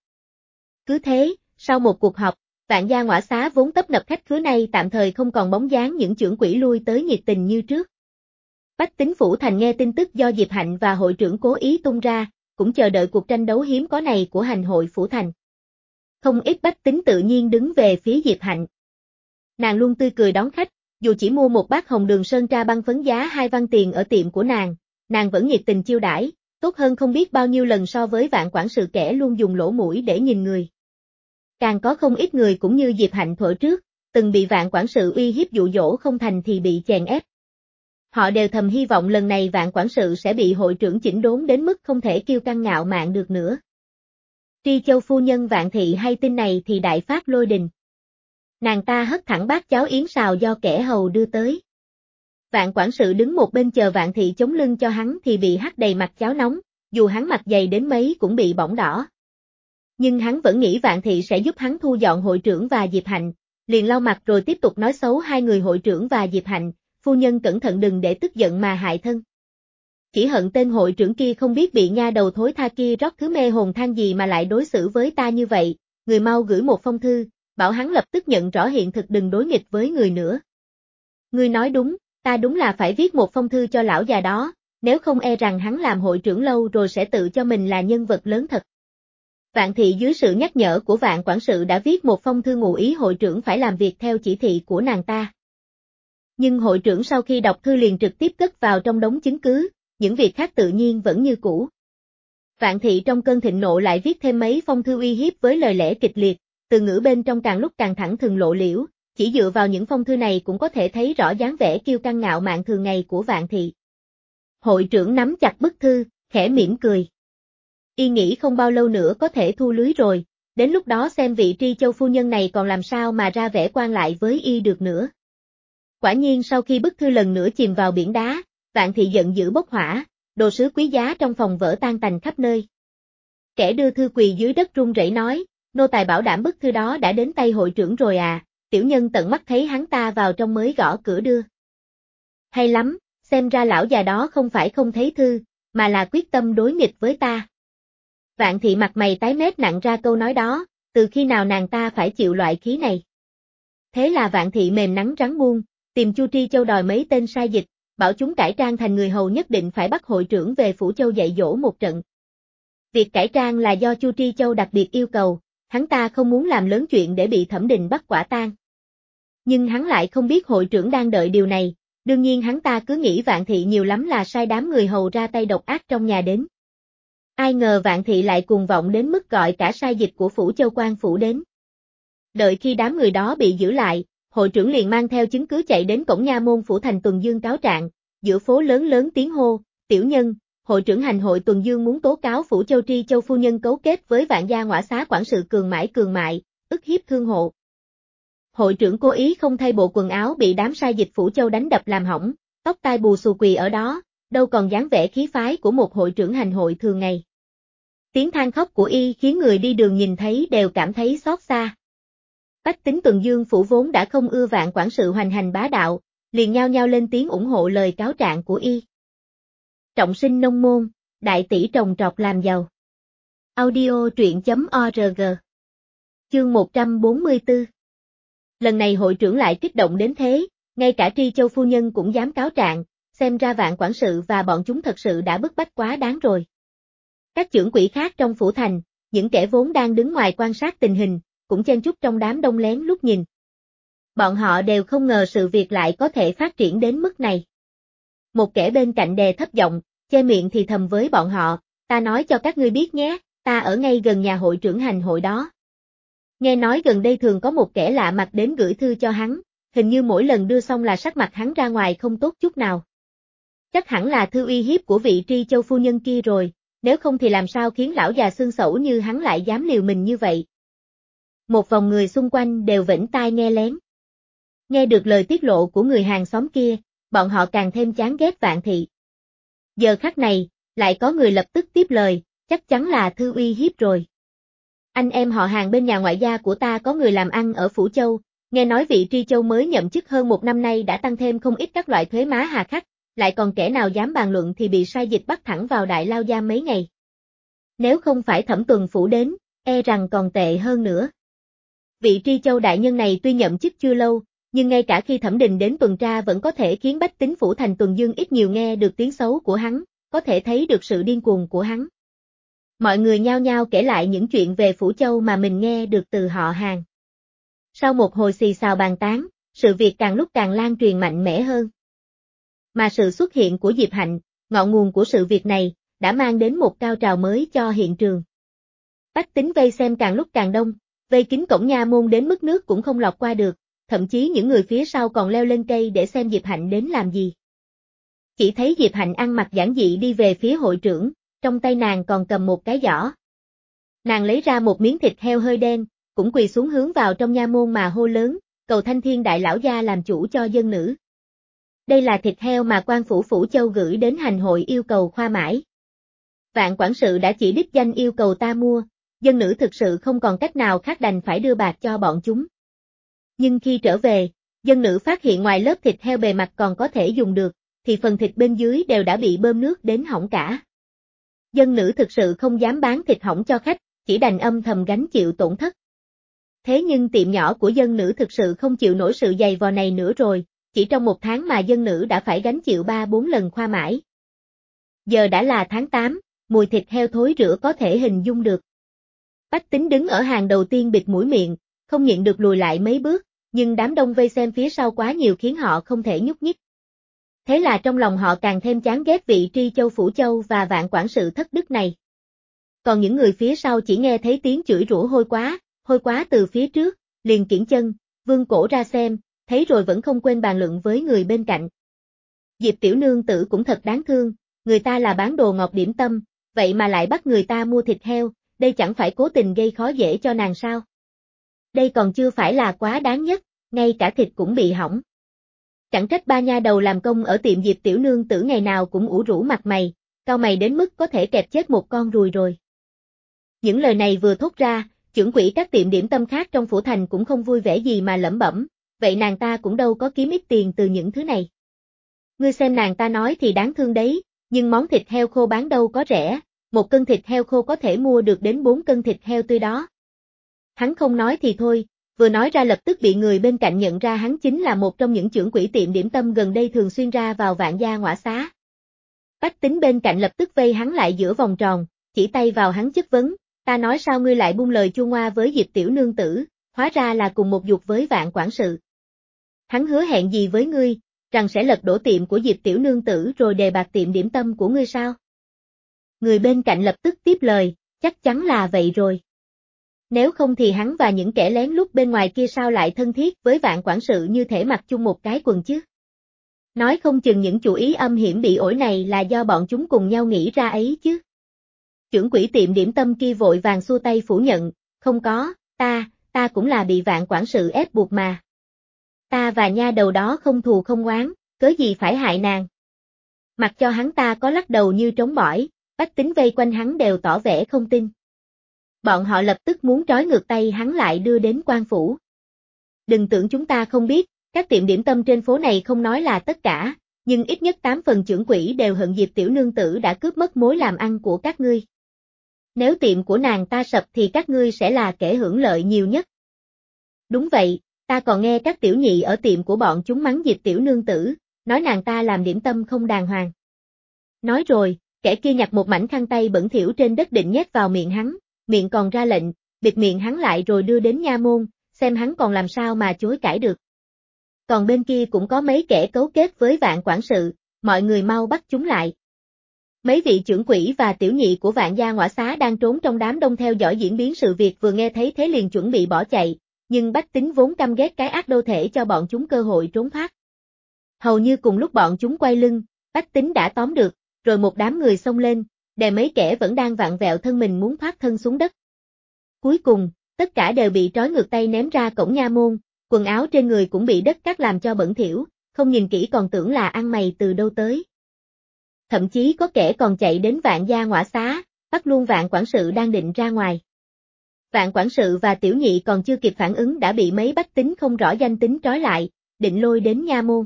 Cứ thế, sau một cuộc họp, Vạn gia ngõa xá vốn tấp nập khách khứa này tạm thời không còn bóng dáng những trưởng quỹ lui tới nhiệt tình như trước. Bách tính phủ thành nghe tin tức do Diệp Hạnh và hội trưởng cố ý tung ra, cũng chờ đợi cuộc tranh đấu hiếm có này của hành hội phủ thành. Không ít bách tính tự nhiên đứng về phía Diệp Hạnh. Nàng luôn tươi cười đón khách, dù chỉ mua một bát hồng đường sơn tra băng phấn giá hai văn tiền ở tiệm của nàng, nàng vẫn nhiệt tình chiêu đãi, tốt hơn không biết bao nhiêu lần so với Vạn quản sự kẻ luôn dùng lỗ mũi để nhìn người. Càng có không ít người cũng như Diệp Hạnh thuở trước, từng bị Vạn quản sự uy hiếp dụ dỗ không thành thì bị chèn ép. Họ đều thầm hy vọng lần này Vạn quản sự sẽ bị hội trưởng chỉnh đốn đến mức không thể kiêu căng ngạo mạn được nữa. Tri Châu phu nhân Vạn thị hay tin này thì đại phát lôi đình. Nàng ta hất thẳng bát cháo yến xào do kẻ hầu đưa tới. Vạn quản sự đứng một bên chờ Vạn thị chống lưng cho hắn thì bị hắt đầy mặt cháo nóng, dù hắn mặt dày đến mấy cũng bị bỏng đỏ. Nhưng hắn vẫn nghĩ Vạn Thị sẽ giúp hắn thu dọn hội trưởng và Diệp Hạnh, liền lau mặt rồi tiếp tục nói xấu hai người hội trưởng và Diệp Hạnh, phu nhân cẩn thận đừng để tức giận mà hại thân. Chỉ hận tên hội trưởng kia không biết bị nha đầu thối tha kia rót thứ mê hồn than gì mà lại đối xử với ta như vậy, người mau gửi một phong thư, bảo hắn lập tức nhận rõ hiện thực đừng đối nghịch với người nữa. Ngươi nói đúng, ta đúng là phải viết một phong thư cho lão già đó, nếu không e rằng hắn làm hội trưởng lâu rồi sẽ tự cho mình là nhân vật lớn thật. Vạn Thị dưới sự nhắc nhở của Vạn quản sự đã viết một phong thư ngụ ý hội trưởng phải làm việc theo chỉ thị của nàng ta. Nhưng hội trưởng sau khi đọc thư liền trực tiếp cất vào trong đống chứng cứ, những việc khác tự nhiên vẫn như cũ. Vạn Thị trong cơn thịnh nộ lại viết thêm mấy phong thư uy hiếp với lời lẽ kịch liệt, từ ngữ bên trong càng lúc càng thẳng thừng lộ liễu, chỉ dựa vào những phong thư này cũng có thể thấy rõ dáng vẻ kiêu căng ngạo mạn thường ngày của Vạn Thị. Hội trưởng nắm chặt bức thư, khẽ mỉm cười. Y nghĩ không bao lâu nữa có thể thu lưới rồi, đến lúc đó xem vị Tri Châu phu nhân này còn làm sao mà ra vẻ quan lại với Y được nữa. Quả nhiên sau khi bức thư lần nữa chìm vào biển đá, Vạn Thị giận dữ bốc hỏa, đồ sứ quý giá trong phòng vỡ tan tành khắp nơi. Kẻ đưa thư quỳ dưới đất run rẩy nói, nô tài bảo đảm bức thư đó đã đến tay hội trưởng rồi à, tiểu nhân tận mắt thấy hắn ta vào trong mới gõ cửa đưa. Hay lắm, xem ra lão già đó không phải không thấy thư, mà là quyết tâm đối nghịch với ta. Vạn Thị mặt mày tái mét nặng ra câu nói đó, từ khi nào nàng ta phải chịu loại khí này. Thế là Vạn Thị mềm nắng rắn muôn, tìm Chu Tri Châu đòi mấy tên sai dịch, bảo chúng cải trang thành người hầu nhất định phải bắt hội trưởng về Phủ Châu dạy dỗ một trận. Việc cải trang là do Chu Tri Châu đặc biệt yêu cầu, hắn ta không muốn làm lớn chuyện để bị Thẩm Đình bắt quả tang. Nhưng hắn lại không biết hội trưởng đang đợi điều này, đương nhiên hắn ta cứ nghĩ Vạn Thị nhiều lắm là sai đám người hầu ra tay độc ác trong nhà đến. Ai ngờ Vạn Thị lại cuồng vọng đến mức gọi cả sai dịch của Phủ Châu Quan phủ đến. Đợi khi đám người đó bị giữ lại, hội trưởng liền mang theo chứng cứ chạy đến cổng nha môn phủ thành Tuần Dương cáo trạng, giữa phố lớn lớn tiếng hô, tiểu nhân, hội trưởng hành hội Tuần Dương muốn tố cáo Phủ Châu Tri Châu phu nhân cấu kết với Vạn gia ngõa xá quản sự Cường Mãi Cường Mại, ức hiếp thương hộ. Hội trưởng cố ý không thay bộ quần áo bị đám sai dịch Phủ Châu đánh đập làm hỏng, tóc tai bù xù quỳ ở đó, đâu còn dáng vẻ khí phái của một hội trưởng hành hội thường ngày. Tiếng than khóc của Y khiến người đi đường nhìn thấy đều cảm thấy xót xa. Bách tính Tuần Dương phủ vốn đã không ưa Vạn quản sự hoành hành bá đạo, liền nhao nhao lên tiếng ủng hộ lời cáo trạng của Y. Trọng sinh nông môn, đại tỷ trồng trọt làm giàu. Audio truyện chấm org. Chương một trăm bốn mươi tư. Lần này hội trưởng lại kích động đến thế, ngay cả Tri Châu phu nhân cũng dám cáo trạng, xem ra Vạn quản sự và bọn chúng thật sự đã bức bách quá đáng rồi. Các chưởng quỹ khác trong phủ thành, những kẻ vốn đang đứng ngoài quan sát tình hình, cũng chen chúc trong đám đông lén lút nhìn. Bọn họ đều không ngờ sự việc lại có thể phát triển đến mức này. Một kẻ bên cạnh đè thấp giọng, che miệng thì thầm với bọn họ, ta nói cho các ngươi biết nhé, ta ở ngay gần nhà hội trưởng hành hội đó. Nghe nói gần đây thường có một kẻ lạ mặt đến gửi thư cho hắn, hình như mỗi lần đưa xong là sắc mặt hắn ra ngoài không tốt chút nào. Chắc hẳn là thư uy hiếp của vị Tri Châu phu nhân kia rồi, nếu không thì làm sao khiến lão già xương xẩu như hắn lại dám liều mình như vậy. Một vòng người xung quanh đều vểnh tai nghe lén. Nghe được lời tiết lộ của người hàng xóm kia, bọn họ càng thêm chán ghét Vạn Thị. Giờ khắc này, lại có người lập tức tiếp lời, chắc chắn là thư uy hiếp rồi. Anh em họ hàng bên nhà ngoại gia của ta có người làm ăn ở Phủ Châu, nghe nói vị Tri Châu mới nhậm chức hơn một năm nay đã tăng thêm không ít các loại thuế má hà khắc, lại còn kẻ nào dám bàn luận thì bị sai dịch bắt thẳng vào đại lao giam mấy ngày. Nếu không phải Thẩm Tuần phủ đến, e rằng còn tệ hơn nữa. Vị Tri Châu đại nhân này tuy nhậm chức chưa lâu, nhưng ngay cả khi Thẩm Đình đến tuần tra vẫn có thể khiến bách tính phủ thành Tuần Dương ít nhiều nghe được tiếng xấu của hắn, có thể thấy được sự điên cuồng của hắn. Mọi người nhao nhao kể lại những chuyện về Phủ Châu mà mình nghe được từ họ hàng. Sau một hồi xì xào bàn tán, sự việc càng lúc càng lan truyền mạnh mẽ hơn. Mà sự xuất hiện của Diệp Hạnh, ngọn nguồn của sự việc này, đã mang đến một cao trào mới cho hiện trường. Bách tính vây xem càng lúc càng đông, vây kín cổng nha môn đến mức nước cũng không lọt qua được, thậm chí những người phía sau còn leo lên cây để xem Diệp Hạnh đến làm gì. Chỉ thấy Diệp Hạnh ăn mặc giản dị đi về phía hội trưởng, trong tay nàng còn cầm một cái giỏ. Nàng lấy ra một miếng thịt heo hơi đen, cũng quỳ xuống hướng vào trong nha môn mà hô lớn, cầu Thanh Thiên đại lão gia làm chủ cho dân nữ. Đây là thịt heo mà quan phủ Phủ Châu gửi đến hành hội yêu cầu khoa mãi. Vạn quản sự đã chỉ đích danh yêu cầu ta mua, dân nữ thực sự không còn cách nào khác đành phải đưa bạc cho bọn chúng. Nhưng khi trở về, dân nữ phát hiện ngoài lớp thịt heo bề mặt còn có thể dùng được, thì phần thịt bên dưới đều đã bị bơm nước đến hỏng cả. Dân nữ thực sự không dám bán thịt hỏng cho khách, chỉ đành âm thầm gánh chịu tổn thất. Thế nhưng tiệm nhỏ của dân nữ thực sự không chịu nổi sự dày vò này nữa rồi, chỉ trong một tháng mà dân nữ đã phải gánh chịu ba bốn lần khoa mãi. Giờ đã là tháng tám, mùi thịt heo thối rữa có thể hình dung được. Bách Tính đứng ở hàng đầu tiên bịt mũi miệng, không nhịn được lùi lại mấy bước, nhưng đám đông vây xem phía sau quá nhiều khiến họ không thể nhúc nhích. Thế là trong lòng họ càng thêm chán ghét vị Tri Châu Phủ Châu và Vạn quản sự thất đức này. Còn những người phía sau chỉ nghe thấy tiếng chửi rủa hôi quá, hôi quá từ phía trước, liền kiễng chân, vươn cổ ra xem, thấy rồi vẫn không quên bàn luận với người bên cạnh. Diệp tiểu nương tử cũng thật đáng thương, người ta là bán đồ ngọt điểm tâm, vậy mà lại bắt người ta mua thịt heo, đây chẳng phải cố tình gây khó dễ cho nàng sao? Đây còn chưa phải là quá đáng nhất, ngay cả thịt cũng bị hỏng. Chẳng trách ba nha đầu làm công ở tiệm Diệp tiểu nương tử ngày nào cũng ủ rũ mặt mày, cau mày đến mức có thể kẹp chết một con ruồi rồi. Những lời này vừa thốt ra, trưởng quỹ các tiệm điểm tâm khác trong phủ thành cũng không vui vẻ gì mà lẩm bẩm, vậy nàng ta cũng đâu có kiếm ít tiền từ những thứ này. Ngươi xem nàng ta nói thì đáng thương đấy, nhưng món thịt heo khô bán đâu có rẻ, một cân thịt heo khô có thể mua được đến bốn cân thịt heo tươi đó. Hắn không nói thì thôi, vừa nói ra lập tức bị người bên cạnh nhận ra hắn chính là một trong những trưởng quỹ tiệm điểm tâm gần đây thường xuyên ra vào Vạn Gia Ngõa Xá. Bách Tính bên cạnh lập tức vây hắn lại giữa vòng tròn, chỉ tay vào hắn chất vấn, ta nói sao ngươi lại buông lời chua ngoa với Diệp tiểu nương tử, hóa ra là cùng một ruột với Vạn quản sự. Hắn hứa hẹn gì với ngươi, rằng sẽ lật đổ tiệm của Diệp tiểu nương tử rồi đề bạt tiệm điểm tâm của ngươi sao? Người bên cạnh lập tức tiếp lời, chắc chắn là vậy rồi. Nếu không thì hắn và những kẻ lén lút bên ngoài kia sao lại thân thiết với Vạn quản sự như thể mặc chung một cái quần chứ? Nói không chừng những chủ ý âm hiểm bị ổi này là do bọn chúng cùng nhau nghĩ ra ấy chứ. Trưởng quỹ tiệm điểm tâm kia vội vàng xua tay phủ nhận, không có, ta, ta cũng là bị Vạn quản sự ép buộc mà. Ta và nha đầu đó không thù không oán, cớ gì phải hại nàng. Mặc cho hắn ta có lắc đầu như trống bỏi, Bách Tính vây quanh hắn đều tỏ vẻ không tin. Bọn họ lập tức muốn trói ngược tay hắn lại đưa đến quan phủ. Đừng tưởng chúng ta không biết, các tiệm điểm tâm trên phố này không nói là tất cả, nhưng ít nhất tám phần trưởng quỹ đều hận Diệp tiểu nương tử đã cướp mất mối làm ăn của các ngươi. Nếu tiệm của nàng ta sập thì các ngươi sẽ là kẻ hưởng lợi nhiều nhất. Đúng vậy, ta còn nghe các tiểu nhị ở tiệm của bọn chúng mắng Diệp tiểu nương tử, nói nàng ta làm điểm tâm không đàng hoàng. Nói rồi, kẻ kia nhặt một mảnh khăn tay bẩn thỉu trên đất định nhét vào miệng hắn, miệng còn ra lệnh, bịt miệng hắn lại rồi đưa đến nha môn, xem hắn còn làm sao mà chối cãi được. Còn bên kia cũng có mấy kẻ cấu kết với Vạn quản sự, mọi người mau bắt chúng lại. Mấy vị trưởng quỹ và tiểu nhị của Vạn Gia Ngõa Xá đang trốn trong đám đông theo dõi diễn biến sự việc vừa nghe thấy thế liền chuẩn bị bỏ chạy, nhưng Bách Tính vốn căm ghét cái ác đô thể cho bọn chúng cơ hội trốn thoát. Hầu như cùng lúc bọn chúng quay lưng, Bách Tính đã tóm được, rồi một đám người xông lên, đè mấy kẻ vẫn đang vặn vẹo thân mình muốn thoát thân xuống đất. Cuối cùng, tất cả đều bị trói ngược tay ném ra cổng nha môn, quần áo trên người cũng bị đất cát làm cho bẩn thỉu, không nhìn kỹ còn tưởng là ăn mày từ đâu tới. Thậm chí có kẻ còn chạy đến Vạn Gia Ngõa Xá, bắt luôn Vạn quản sự đang định ra ngoài. Vạn quản sự và tiểu nhị còn chưa kịp phản ứng đã bị mấy Bách Tính không rõ danh tính trói lại, định lôi đến nha môn.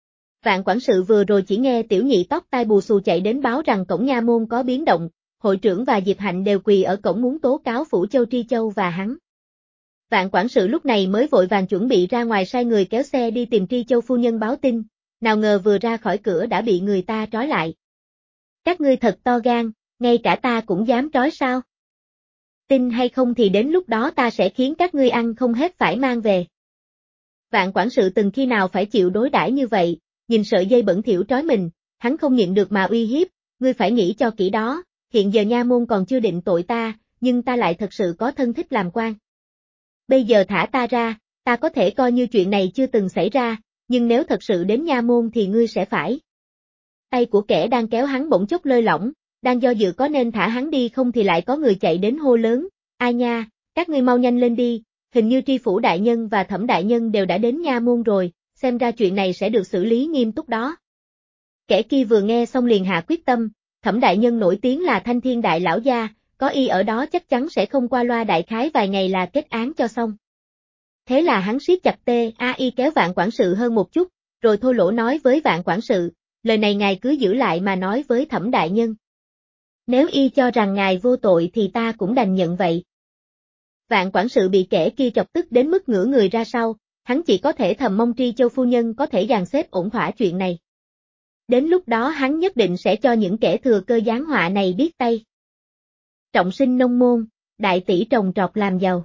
Vạn quản sự vừa rồi chỉ nghe tiểu nhị tóc tai bù xù chạy đến báo rằng cổng nha môn có biến động, hội trưởng và Diệp Hạnh đều quỳ ở cổng muốn tố cáo Phủ Châu Tri Châu và hắn. Vạn quản sự lúc này mới vội vàng chuẩn bị ra ngoài sai người kéo xe đi tìm Tri Châu phu nhân báo tin, nào ngờ vừa ra khỏi cửa đã bị người ta trói lại. Các ngươi thật to gan, ngay cả ta cũng dám trói sao? Tin hay không thì đến lúc đó ta sẽ khiến các ngươi ăn không hết phải mang về. Vạn quản sự từng khi nào phải chịu đối đãi như vậy, nhìn sợi dây bẩn thỉu trói mình, hắn không nhịn được mà uy hiếp, ngươi phải nghĩ cho kỹ đó, hiện giờ nha môn còn chưa định tội ta, nhưng ta lại thật sự có thân thích làm quan. Bây giờ thả ta ra, ta có thể coi như chuyện này chưa từng xảy ra, nhưng nếu thật sự đến nha môn thì ngươi sẽ phải. Tay của kẻ đang kéo hắn bỗng chốc lơi lỏng, đang do dự có nên thả hắn đi không thì lại có người chạy đến hô lớn, ai nha, các ngươi mau nhanh lên đi, hình như tri phủ đại nhân và thẩm đại nhân đều đã đến nha môn rồi, xem ra chuyện này sẽ được xử lý nghiêm túc đó. Kẻ kia vừa nghe xong liền hạ quyết tâm, thẩm đại nhân nổi tiếng là thanh thiên đại lão gia, có y ở đó chắc chắn sẽ không qua loa, đại khái vài ngày là kết án cho xong. Thế là hắn siết chặt tê a i kéo Vạn quản sự hơn một chút, rồi thô lỗ nói với Vạn quản sự, lời này ngài cứ giữ lại mà nói với Thẩm đại nhân. Nếu y cho rằng ngài vô tội thì ta cũng đành nhận vậy. Vạn quản sự bị kẻ kia chọc tức đến mức ngửa người ra sau, hắn chỉ có thể thầm mong Tri Châu phu nhân có thể dàn xếp ổn thỏa chuyện này. Đến lúc đó hắn nhất định sẽ cho những kẻ thừa cơ giáng họa này biết tay. Trọng sinh nông môn, đại tỷ trồng trọt làm giàu.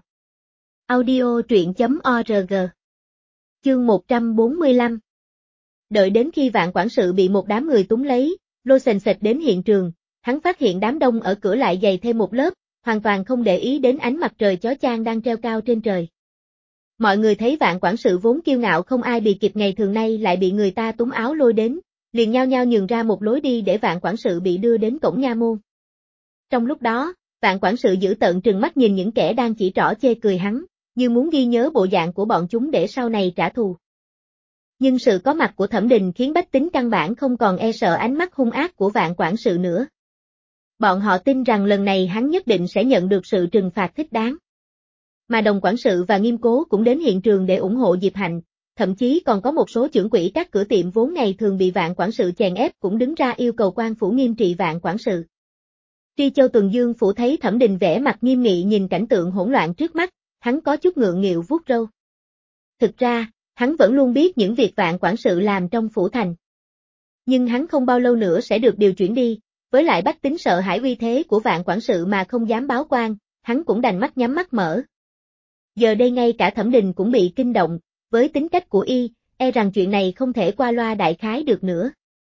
Audio truyện chấm org. Chương một trăm bốn mươi lăm. Đợi đến khi Vạn quản sự bị một đám người túm lấy, lôi sền sệt đến hiện trường, hắn phát hiện đám đông ở cửa lại dày thêm một lớp, hoàn toàn không để ý đến ánh mặt trời chói chang đang treo cao trên trời. Mọi người thấy Vạn quản sự vốn kiêu ngạo không ai bì kịp ngày thường nay lại bị người ta túm áo lôi đến, liền nhao nhao nhường ra một lối đi để Vạn quản sự bị đưa đến cổng nha môn. Trong lúc đó, Vạn quản sự giữ tợn trừng mắt nhìn những kẻ đang chỉ trỏ chê cười hắn, như muốn ghi nhớ bộ dạng của bọn chúng để sau này trả thù. Nhưng sự có mặt của Thẩm Đình khiến bách tính căn bản không còn e sợ ánh mắt hung ác của Vạn quản sự nữa. Bọn họ tin rằng lần này hắn nhất định sẽ nhận được sự trừng phạt thích đáng. Mà Đồng quản sự và Nghiêm Cố cũng đến hiện trường để ủng hộ Diệp Hạnh, thậm chí còn có một số trưởng quỹ các cửa tiệm vốn ngày thường bị Vạn quản sự chèn ép cũng đứng ra yêu cầu quan phủ nghiêm trị Vạn quản sự. Tri Châu Tuần Dương phủ thấy Thẩm Đình vẻ mặt nghiêm nghị nhìn cảnh tượng hỗn loạn trước mắt, hắn có chút ngượng nghịu vuốt râu. Thực ra, hắn vẫn luôn biết những việc Vạn quản sự làm trong phủ thành. Nhưng hắn không bao lâu nữa sẽ được điều chuyển đi, với lại bách tính sợ hãi uy thế của Vạn quản sự mà không dám báo quan, hắn cũng đành mắt nhắm mắt mở. Giờ đây ngay cả Thẩm Đình cũng bị kinh động, với tính cách của y, e rằng chuyện này không thể qua loa đại khái được nữa.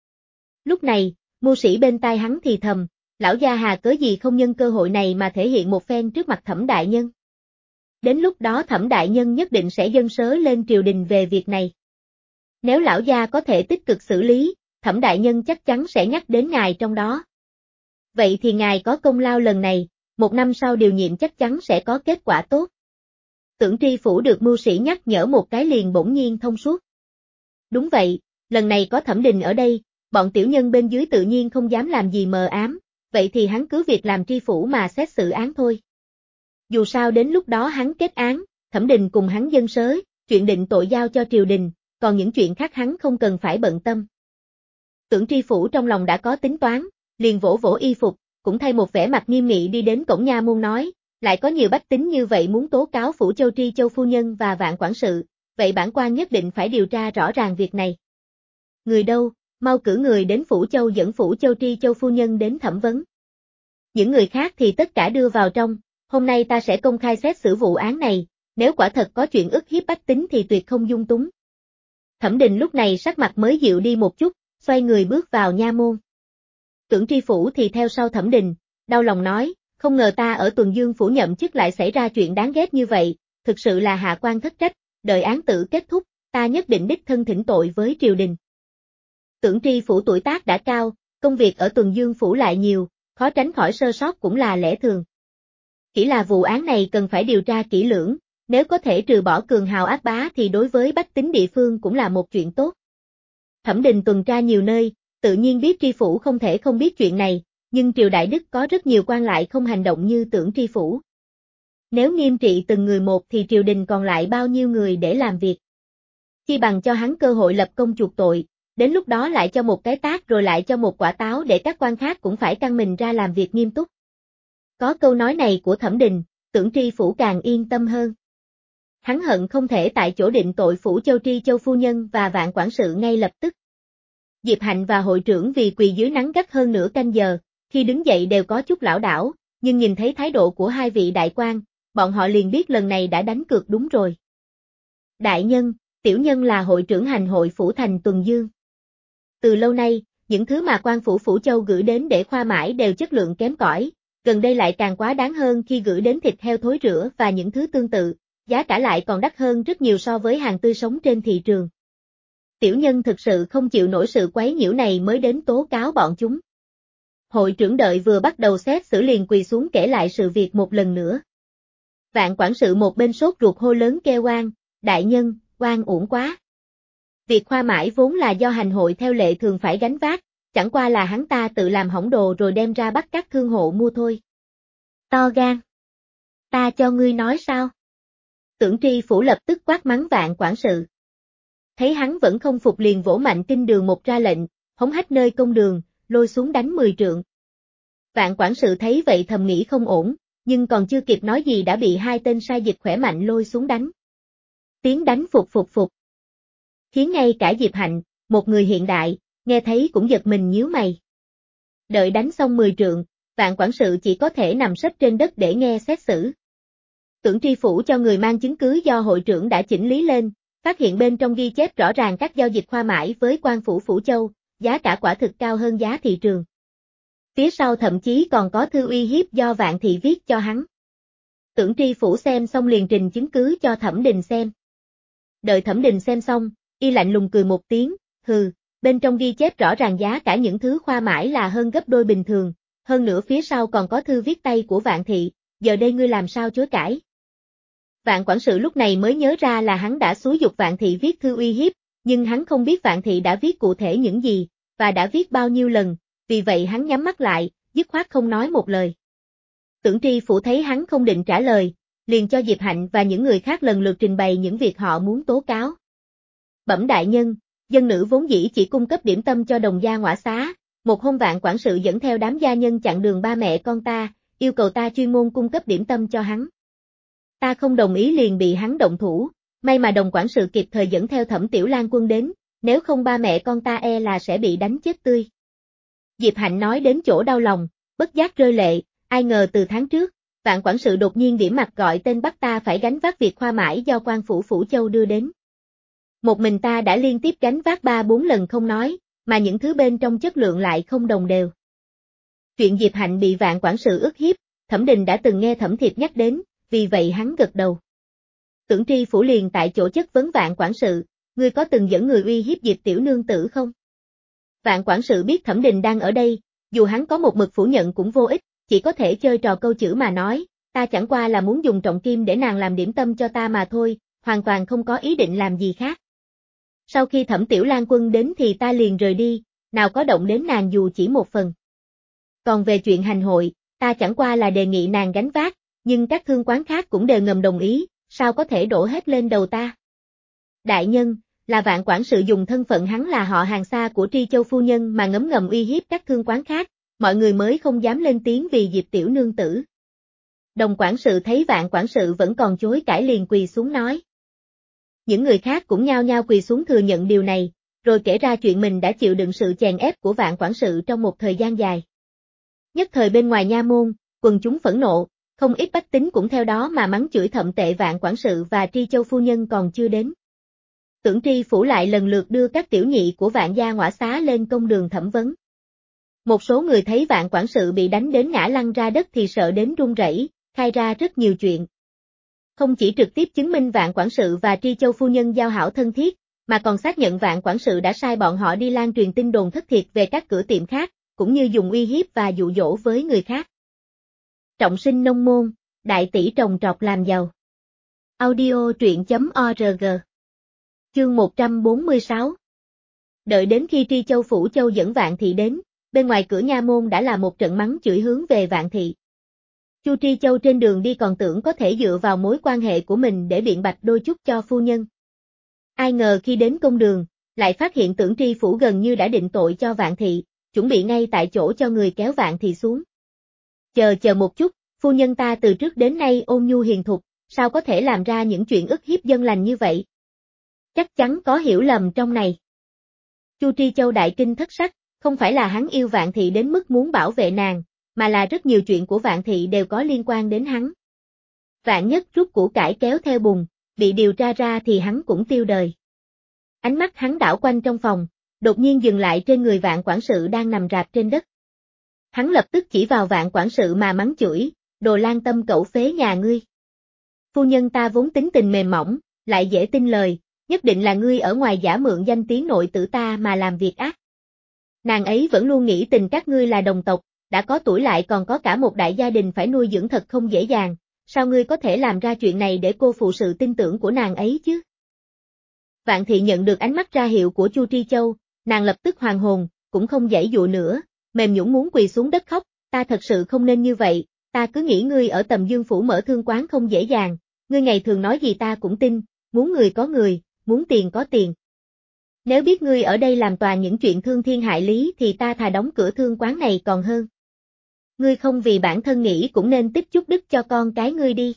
Lúc này, mưu sĩ bên tai hắn thì thầm, lão gia Hà cớ gì không nhân cơ hội này mà thể hiện một phen trước mặt Thẩm đại nhân. Đến lúc đó Thẩm đại nhân nhất định sẽ dâng sớ lên triều đình về việc này. Nếu lão gia có thể tích cực xử lý, Thẩm đại nhân chắc chắn sẽ nhắc đến ngài trong đó. Vậy thì ngài có công lao lần này, một năm sau điều nhiệm chắc chắn sẽ có kết quả tốt. Tưởng Tri phủ được mưu sĩ nhắc nhở một cái liền bỗng nhiên thông suốt. Đúng vậy, lần này có Thẩm Đình ở đây, bọn tiểu nhân bên dưới tự nhiên không dám làm gì mờ ám, vậy thì hắn cứ việc làm tri phủ mà xét xử án thôi. Dù sao đến lúc đó hắn kết án, Thẩm Đình cùng hắn dâng sớ, chuyện định tội giao cho triều đình, còn những chuyện khác hắn không cần phải bận tâm. Tưởng Tri phủ trong lòng đã có tính toán, liền vỗ vỗ y phục, cũng thay một vẻ mặt nghiêm nghị đi đến cổng nha môn nói, lại có nhiều bách tính như vậy muốn tố cáo phủ Châu Tri Châu phu nhân và Vạn quản sự, vậy bản quan nhất định phải điều tra rõ ràng việc này. Người đâu, mau cử người đến phủ Châu dẫn phủ Châu Tri Châu phu nhân đến thẩm vấn. Những người khác thì tất cả đưa vào trong, hôm nay ta sẽ công khai xét xử vụ án này, nếu quả thật có chuyện ức hiếp bách tính thì tuyệt không dung túng. Thẩm Đình lúc này sắc mặt mới dịu đi một chút, xoay người bước vào nha môn. Tưởng Tri phủ thì theo sau Thẩm Đình, đau lòng nói, không ngờ ta ở Tuần Dương phủ nhậm chức lại xảy ra chuyện đáng ghét như vậy, thực sự là hạ quan thất trách, đợi án tử kết thúc, ta nhất định đích thân thỉnh tội với triều đình. Tưởng Tri phủ tuổi tác đã cao, công việc ở Tuần Dương phủ lại nhiều, khó tránh khỏi sơ sót cũng là lẽ thường. Chỉ là vụ án này cần phải điều tra kỹ lưỡng, nếu có thể trừ bỏ cường hào ác bá thì đối với bách tính địa phương cũng là một chuyện tốt. Thẩm Đình tuần tra nhiều nơi, tự nhiên biết Tri phủ không thể không biết chuyện này, nhưng triều đại đức có rất nhiều quan lại không hành động như Tưởng Tri phủ. Nếu nghiêm trị từng người một thì triều đình còn lại bao nhiêu người để làm việc. Chi bằng cho hắn cơ hội lập công chuộc tội, đến lúc đó lại cho một cái tát rồi lại cho một quả táo để các quan khác cũng phải căng mình ra làm việc nghiêm túc. Có câu nói này của Thẩm Đình, Tưởng Tri phủ càng yên tâm hơn. Hắn hận không thể tại chỗ định tội phủ Châu Tri Châu phu nhân và Vạn quản sự ngay lập tức. Diệp Hạnh và hội trưởng vì quỳ dưới nắng gắt hơn nửa canh giờ, khi đứng dậy đều có chút lảo đảo, nhưng nhìn thấy thái độ của hai vị đại quan, bọn họ liền biết lần này đã đánh cược đúng rồi. Đại nhân, tiểu nhân là hội trưởng hành hội phủ thành Tuần Dương. Từ lâu nay, những thứ mà quan phủ Phủ Châu gửi đến để khoa mãi đều chất lượng kém cỏi, gần đây lại càng quá đáng hơn khi gửi đến thịt heo thối rữa và những thứ tương tự, giá cả lại còn đắt hơn rất nhiều so với hàng tươi sống trên thị trường. Tiểu nhân thực sự không chịu nổi sự quấy nhiễu này mới đến tố cáo bọn chúng. Hội trưởng đợi vừa bắt đầu xét xử liền quỳ xuống kể lại sự việc một lần nữa. Vạn quản sự một bên sốt ruột hô lớn kêu oan, đại nhân, oan uổng quá. Việc khoa mãi vốn là do hành hội theo lệ thường phải gánh vác, chẳng qua là hắn ta tự làm hỏng đồ rồi đem ra bắt các thương hộ mua thôi. To gan. Ta cho ngươi nói sao? Tưởng Tri Phủ lập tức quát mắng Vạn quản sự. Thấy hắn vẫn không phục liền vỗ mạnh kinh đường một ra lệnh, hống hách nơi công đường, lôi xuống đánh mười trượng. Vạn quản sự thấy vậy thầm nghĩ không ổn, nhưng còn chưa kịp nói gì đã bị hai tên sai dịch khỏe mạnh lôi xuống đánh. Tiếng đánh phục phục phục. Khiến ngay cả Diệp Hạnh, một người hiện đại, nghe thấy cũng giật mình nhíu mày. Đợi đánh xong mười trượng, Vạn quản sự chỉ có thể nằm sấp trên đất để nghe xét xử. Tưởng Tri Phủ cho người mang chứng cứ do hội trưởng đã chỉnh lý lên, phát hiện bên trong ghi chép rõ ràng các giao dịch khoa mãi với quan phủ Phủ Châu, giá cả quả thực cao hơn giá thị trường. Phía sau thậm chí còn có thư uy hiếp do Vạn Thị viết cho hắn. Tưởng Tri Phủ xem xong liền trình chứng cứ cho Thẩm Đình xem. Đợi Thẩm Đình xem xong, y lạnh lùng cười một tiếng, hừ, bên trong ghi chép rõ ràng giá cả những thứ khoa mãi là hơn gấp đôi bình thường, hơn nữa phía sau còn có thư viết tay của Vạn Thị, giờ đây ngươi làm sao chối cãi. Vạn quản sự lúc này mới nhớ ra là hắn đã xúi giục Vạn Thị viết thư uy hiếp, nhưng hắn không biết Vạn Thị đã viết cụ thể những gì, và đã viết bao nhiêu lần, vì vậy hắn nhắm mắt lại, dứt khoát không nói một lời. Tưởng Tri Phủ thấy hắn không định trả lời, liền cho Diệp Hạnh và những người khác lần lượt trình bày những việc họ muốn tố cáo. Bẩm đại nhân, dân nữ vốn dĩ chỉ cung cấp điểm tâm cho đồng gia ngõa xá, một hôm Vạn quản sự dẫn theo đám gia nhân chặn đường ba mẹ con ta, yêu cầu ta chuyên môn cung cấp điểm tâm cho hắn. Ta không đồng ý liền bị hắn động thủ, may mà đồng quản sự kịp thời dẫn theo Thẩm Tiểu Lan Quân đến, nếu không ba mẹ con ta e là sẽ bị đánh chết tươi. Diệp Hạnh nói đến chỗ đau lòng, bất giác rơi lệ, ai ngờ từ tháng trước, Vạn quản sự đột nhiên điểm mặt gọi tên bắt ta phải gánh vác việc khoa mãi do quan phủ Phủ Châu đưa đến. Một mình ta đã liên tiếp gánh vác ba bốn lần không nói, mà những thứ bên trong chất lượng lại không đồng đều. Chuyện Diệp Hạnh bị Vạn quản sự ức hiếp, Thẩm Đình đã từng nghe Thẩm Thiệp nhắc đến, vì vậy hắn gật đầu. Tưởng Tri Phủ liền tại chỗ chất vấn Vạn quản sự, ngươi có từng dẫn người uy hiếp Diệp tiểu nương tử không? Vạn quản sự biết Thẩm Đình đang ở đây, dù hắn có một mực phủ nhận cũng vô ích, chỉ có thể chơi trò câu chữ mà nói, ta chẳng qua là muốn dùng trọng kim để nàng làm điểm tâm cho ta mà thôi, hoàn toàn không có ý định làm gì khác. Sau khi Thẩm Tiểu Lan Quân đến thì ta liền rời đi, nào có động đến nàng dù chỉ một phần. Còn về chuyện hành hội, ta chẳng qua là đề nghị nàng gánh vác, nhưng các thương quán khác cũng đều ngầm đồng ý, sao có thể đổ hết lên đầu ta. Đại nhân, là Vạn quản sự dùng thân phận hắn là họ hàng xa của Tri Châu phu nhân mà ngấm ngầm uy hiếp các thương quán khác, mọi người mới không dám lên tiếng vì Diệp tiểu nương tử. Đồng quản sự thấy Vạn quản sự vẫn còn chối cãi liền quỳ xuống nói. Những người khác cũng nhao nhao quỳ xuống thừa nhận điều này, rồi kể ra chuyện mình đã chịu đựng sự chèn ép của Vạn quản sự trong một thời gian dài. Nhất thời bên ngoài nha môn, quần chúng phẫn nộ, không ít bách tính cũng theo đó mà mắng chửi thậm tệ Vạn quản sự và Tri Châu phu nhân còn chưa đến. Tưởng Tri Phủ lại lần lượt đưa các tiểu nhị của Vạn gia ngõa xá lên công đường thẩm vấn. Một số người thấy Vạn quản sự bị đánh đến ngã lăn ra đất thì sợ đến run rẩy, khai ra rất nhiều chuyện. Không chỉ trực tiếp chứng minh Vạn quản sự và Tri Châu phu nhân giao hảo thân thiết, mà còn xác nhận Vạn quản sự đã sai bọn họ đi lan truyền tin đồn thất thiệt về các cửa tiệm khác, cũng như dùng uy hiếp và dụ dỗ với người khác. Trọng sinh nông môn, đại tỷ trồng trọt làm giàu. Audio truyện chấm org. Chương một trăm bốn mươi sáu. Đợi đến khi Tri Châu Phủ Châu dẫn Vạn Thị đến, bên ngoài cửa nha môn đã là một trận mắng chửi hướng về Vạn Thị. Chu Tri Châu trên đường đi còn tưởng có thể dựa vào mối quan hệ của mình để biện bạch đôi chút cho phu nhân. Ai ngờ khi đến công đường, lại phát hiện Tưởng Tri Phủ gần như đã định tội cho Vạn Thị, chuẩn bị ngay tại chỗ cho người kéo Vạn Thị xuống. Chờ chờ một chút, phu nhân ta từ trước đến nay ôn nhu hiền thục, sao có thể làm ra những chuyện ức hiếp dân lành như vậy? Chắc chắn có hiểu lầm trong này. Chu Tri Châu đại kinh thất sắc, không phải là hắn yêu Vạn Thị đến mức muốn bảo vệ nàng, mà là rất nhiều chuyện của Vạn Thị đều có liên quan đến hắn. Vạn nhất rút củ cải kéo theo bùn, bị điều tra ra thì hắn cũng tiêu đời. Ánh mắt hắn đảo quanh trong phòng, đột nhiên dừng lại trên người Vạn quản sự đang nằm rạp trên đất. Hắn lập tức chỉ vào Vạn quản sự mà mắng chửi, đồ lan tâm cẩu phế nhà ngươi. Phu nhân ta vốn tính tình mềm mỏng, lại dễ tin lời, nhất định là ngươi ở ngoài giả mượn danh tiếng nội tử ta mà làm việc ác. Nàng ấy vẫn luôn nghĩ tình các ngươi là đồng tộc, đã có tuổi lại còn có cả một đại gia đình phải nuôi dưỡng thật không dễ dàng, sao ngươi có thể làm ra chuyện này để cô phụ sự tin tưởng của nàng ấy chứ? Vạn Thị nhận được ánh mắt ra hiệu của Chu Tri Châu, nàng lập tức hoàn hồn, cũng không giãy dụa nữa, mềm nhũn muốn quỳ xuống đất khóc, ta thật sự không nên như vậy, ta cứ nghĩ ngươi ở Tầm Dương Phủ mở thương quán không dễ dàng, ngươi ngày thường nói gì ta cũng tin, muốn người có người, muốn tiền có tiền. Nếu biết ngươi ở đây làm toàn những chuyện thương thiên hại lý thì ta thà đóng cửa thương quán này còn hơn. Ngươi không vì bản thân nghĩ cũng nên tích chút đức cho con cái ngươi đi.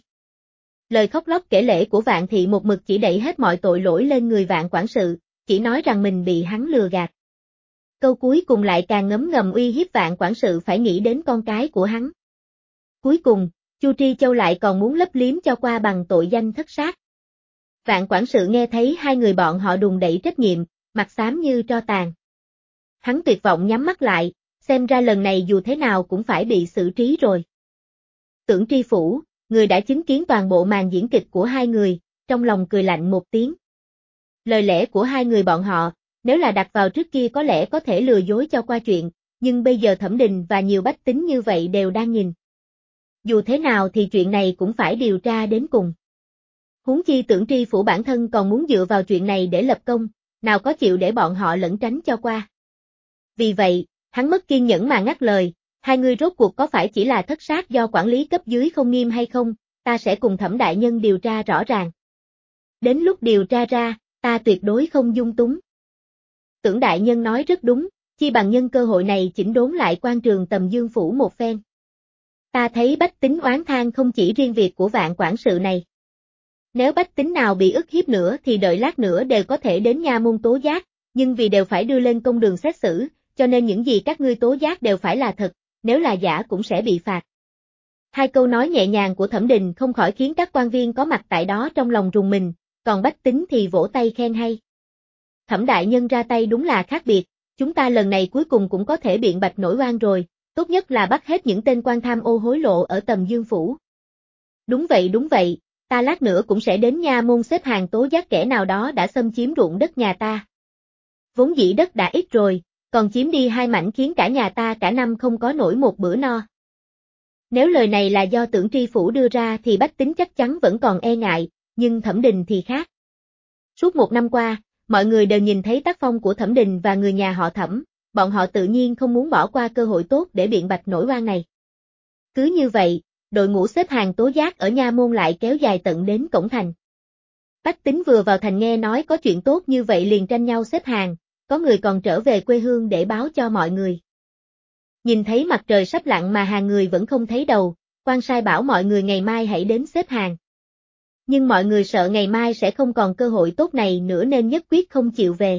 Lời khóc lóc kể lể của Vạn Thị một mực chỉ đẩy hết mọi tội lỗi lên người Vạn quản sự, chỉ nói rằng mình bị hắn lừa gạt. Câu cuối cùng lại càng ngấm ngầm uy hiếp Vạn quản sự phải nghĩ đến con cái của hắn. Cuối cùng, Chu Tri Châu lại còn muốn lấp liếm cho qua bằng tội danh thất sát. Vạn quản sự nghe thấy hai người bọn họ đùn đẩy trách nhiệm, mặt xám như tro tàn. Hắn tuyệt vọng nhắm mắt lại, xem ra lần này dù thế nào cũng phải bị xử trí rồi. Tưởng Tri Phủ, người đã chứng kiến toàn bộ màn diễn kịch của hai người, trong lòng cười lạnh một tiếng. Lời lẽ của hai người bọn họ, nếu là đặt vào trước kia có lẽ có thể lừa dối cho qua chuyện, nhưng bây giờ Thẩm Đình và nhiều bách tính như vậy đều đang nhìn. Dù thế nào thì chuyện này cũng phải điều tra đến cùng. Huống chi Tưởng Tri Phủ bản thân còn muốn dựa vào chuyện này để lập công, nào có chịu để bọn họ lẩn tránh cho qua. Vì vậy, hắn mất kiên nhẫn mà ngắt lời, hai người rốt cuộc có phải chỉ là thất sát do quản lý cấp dưới không nghiêm hay không, ta sẽ cùng Thẩm đại nhân điều tra rõ ràng. Đến lúc điều tra ra, ta tuyệt đối không dung túng. Tưởng đại nhân nói rất đúng, chi bằng nhân cơ hội này chỉnh đốn lại quan trường Tầm Dương Phủ một phen. Ta thấy bách tính oán than không chỉ riêng việc của Vạn quản sự này. Nếu bách tính nào bị ức hiếp nữa thì đợi lát nữa đều có thể đến nha môn tố giác, nhưng vì đều phải đưa lên công đường xét xử, cho nên những gì các ngươi tố giác đều phải là thật, nếu là giả cũng sẽ bị phạt. Hai câu nói nhẹ nhàng của Thẩm Đình không khỏi khiến các quan viên có mặt tại đó trong lòng rùng mình, còn bách tính thì vỗ tay khen hay. Thẩm đại nhân ra tay đúng là khác biệt, chúng ta lần này cuối cùng cũng có thể biện bạch nổi oan rồi, tốt nhất là bắt hết những tên quan tham ô hối lộ ở Tầm Dương Phủ. Đúng vậy đúng vậy, ta lát nữa cũng sẽ đến nha môn xếp hàng tố giác kẻ nào đó đã xâm chiếm ruộng đất nhà ta. Vốn dĩ đất đã ít rồi, còn chiếm đi hai mảnh khiến cả nhà ta cả năm không có nổi một bữa no. Nếu lời này là do Tưởng Tri Phủ đưa ra thì bách tính chắc chắn vẫn còn e ngại, nhưng Thẩm Đình thì khác. Suốt một năm qua, mọi người đều nhìn thấy tác phong của Thẩm Đình và người nhà họ Thẩm, bọn họ tự nhiên không muốn bỏ qua cơ hội tốt để biện bạch nổi oan này. Cứ như vậy, đội ngũ xếp hàng tố giác ở nha môn lại kéo dài tận đến cổng thành. Bách tính vừa vào thành nghe nói có chuyện tốt như vậy liền tranh nhau xếp hàng, có người còn trở về quê hương để báo cho mọi người. Nhìn thấy mặt trời sắp lặn mà hàng người vẫn không thấy đầu, quan sai bảo mọi người ngày mai hãy đến xếp hàng. Nhưng mọi người sợ ngày mai sẽ không còn cơ hội tốt này nữa nên nhất quyết không chịu về.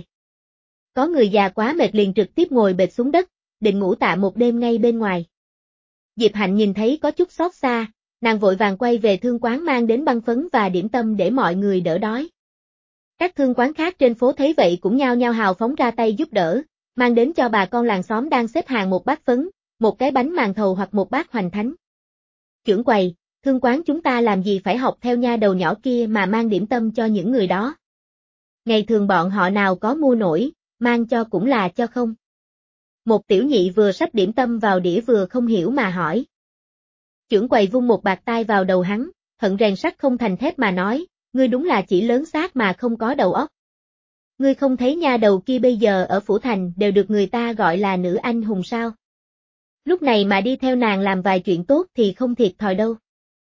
Có người già quá mệt liền trực tiếp ngồi bệt xuống đất, định ngủ tạm một đêm ngay bên ngoài. Diệp Hạnh nhìn thấy có chút xót xa, nàng vội vàng quay về thương quán mang đến băng phấn và điểm tâm để mọi người đỡ đói. Các thương quán khác trên phố thấy vậy cũng nhao nhao hào phóng ra tay giúp đỡ, mang đến cho bà con làng xóm đang xếp hàng một bát phấn, một cái bánh màn thầu hoặc một bát hoành thánh. Trưởng quầy, thương quán chúng ta làm gì phải học theo nha đầu nhỏ kia mà mang điểm tâm cho những người đó. Ngày thường bọn họ nào có mua nổi, mang cho cũng là cho không. Một tiểu nhị vừa sắp điểm tâm vào đĩa vừa không hiểu mà hỏi. Trưởng quầy vung một bạt tai vào đầu hắn, hận rèn sắt không thành thép mà nói, ngươi đúng là chỉ lớn xác mà không có đầu óc. Ngươi không thấy nha đầu kia bây giờ ở phủ thành đều được người ta gọi là nữ anh hùng sao? Lúc này mà đi theo nàng làm vài chuyện tốt thì không thiệt thòi đâu.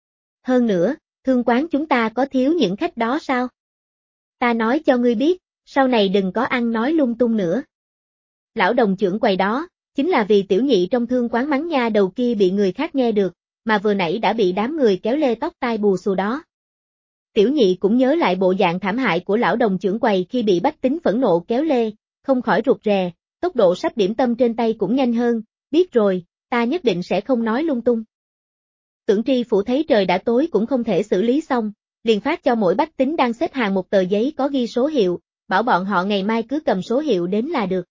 Hơn nữa, thương quán chúng ta có thiếu những khách đó sao? Ta nói cho ngươi biết, sau này đừng có ăn nói lung tung nữa. Lão đồng trưởng quầy đó, chính là vì tiểu nhị trong thương quán mắng nha đầu kia bị người khác nghe được, mà vừa nãy đã bị đám người kéo lê tóc tai bù xù đó. Tiểu nhị cũng nhớ lại bộ dạng thảm hại của lão đồng trưởng quầy khi bị bách tính phẫn nộ kéo lê, không khỏi rụt rè, tốc độ sắp điểm tâm trên tay cũng nhanh hơn, biết rồi, ta nhất định sẽ không nói lung tung. Tưởng Tri Phủ thấy trời đã tối cũng không thể xử lý xong, liền phát cho mỗi bách tính đang xếp hàng một tờ giấy có ghi số hiệu, bảo bọn họ ngày mai cứ cầm số hiệu đến là được.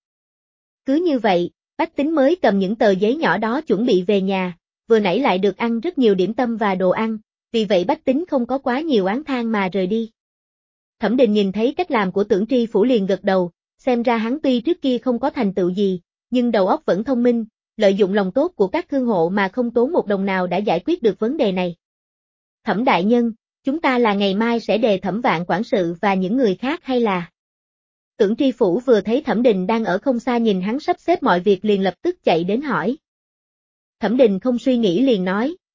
Cứ như vậy, bách tính mới cầm những tờ giấy nhỏ đó chuẩn bị về nhà, vừa nãy lại được ăn rất nhiều điểm tâm và đồ ăn, vì vậy bách tính không có quá nhiều oán than mà rời đi. Thẩm Đình nhìn thấy cách làm của Tưởng Tri Phủ liền gật đầu, xem ra hắn tuy trước kia không có thành tựu gì, nhưng đầu óc vẫn thông minh, lợi dụng lòng tốt của các thương hộ mà không tốn một đồng nào đã giải quyết được vấn đề này. Thẩm đại nhân, chúng ta là ngày mai sẽ đề thẩm Vạn quản sự và những người khác hay là? Tưởng Tri Phủ vừa thấy Thẩm Đình đang ở không xa nhìn hắn sắp xếp mọi việc liền lập tức chạy đến hỏi. Thẩm Đình không suy nghĩ liền nói,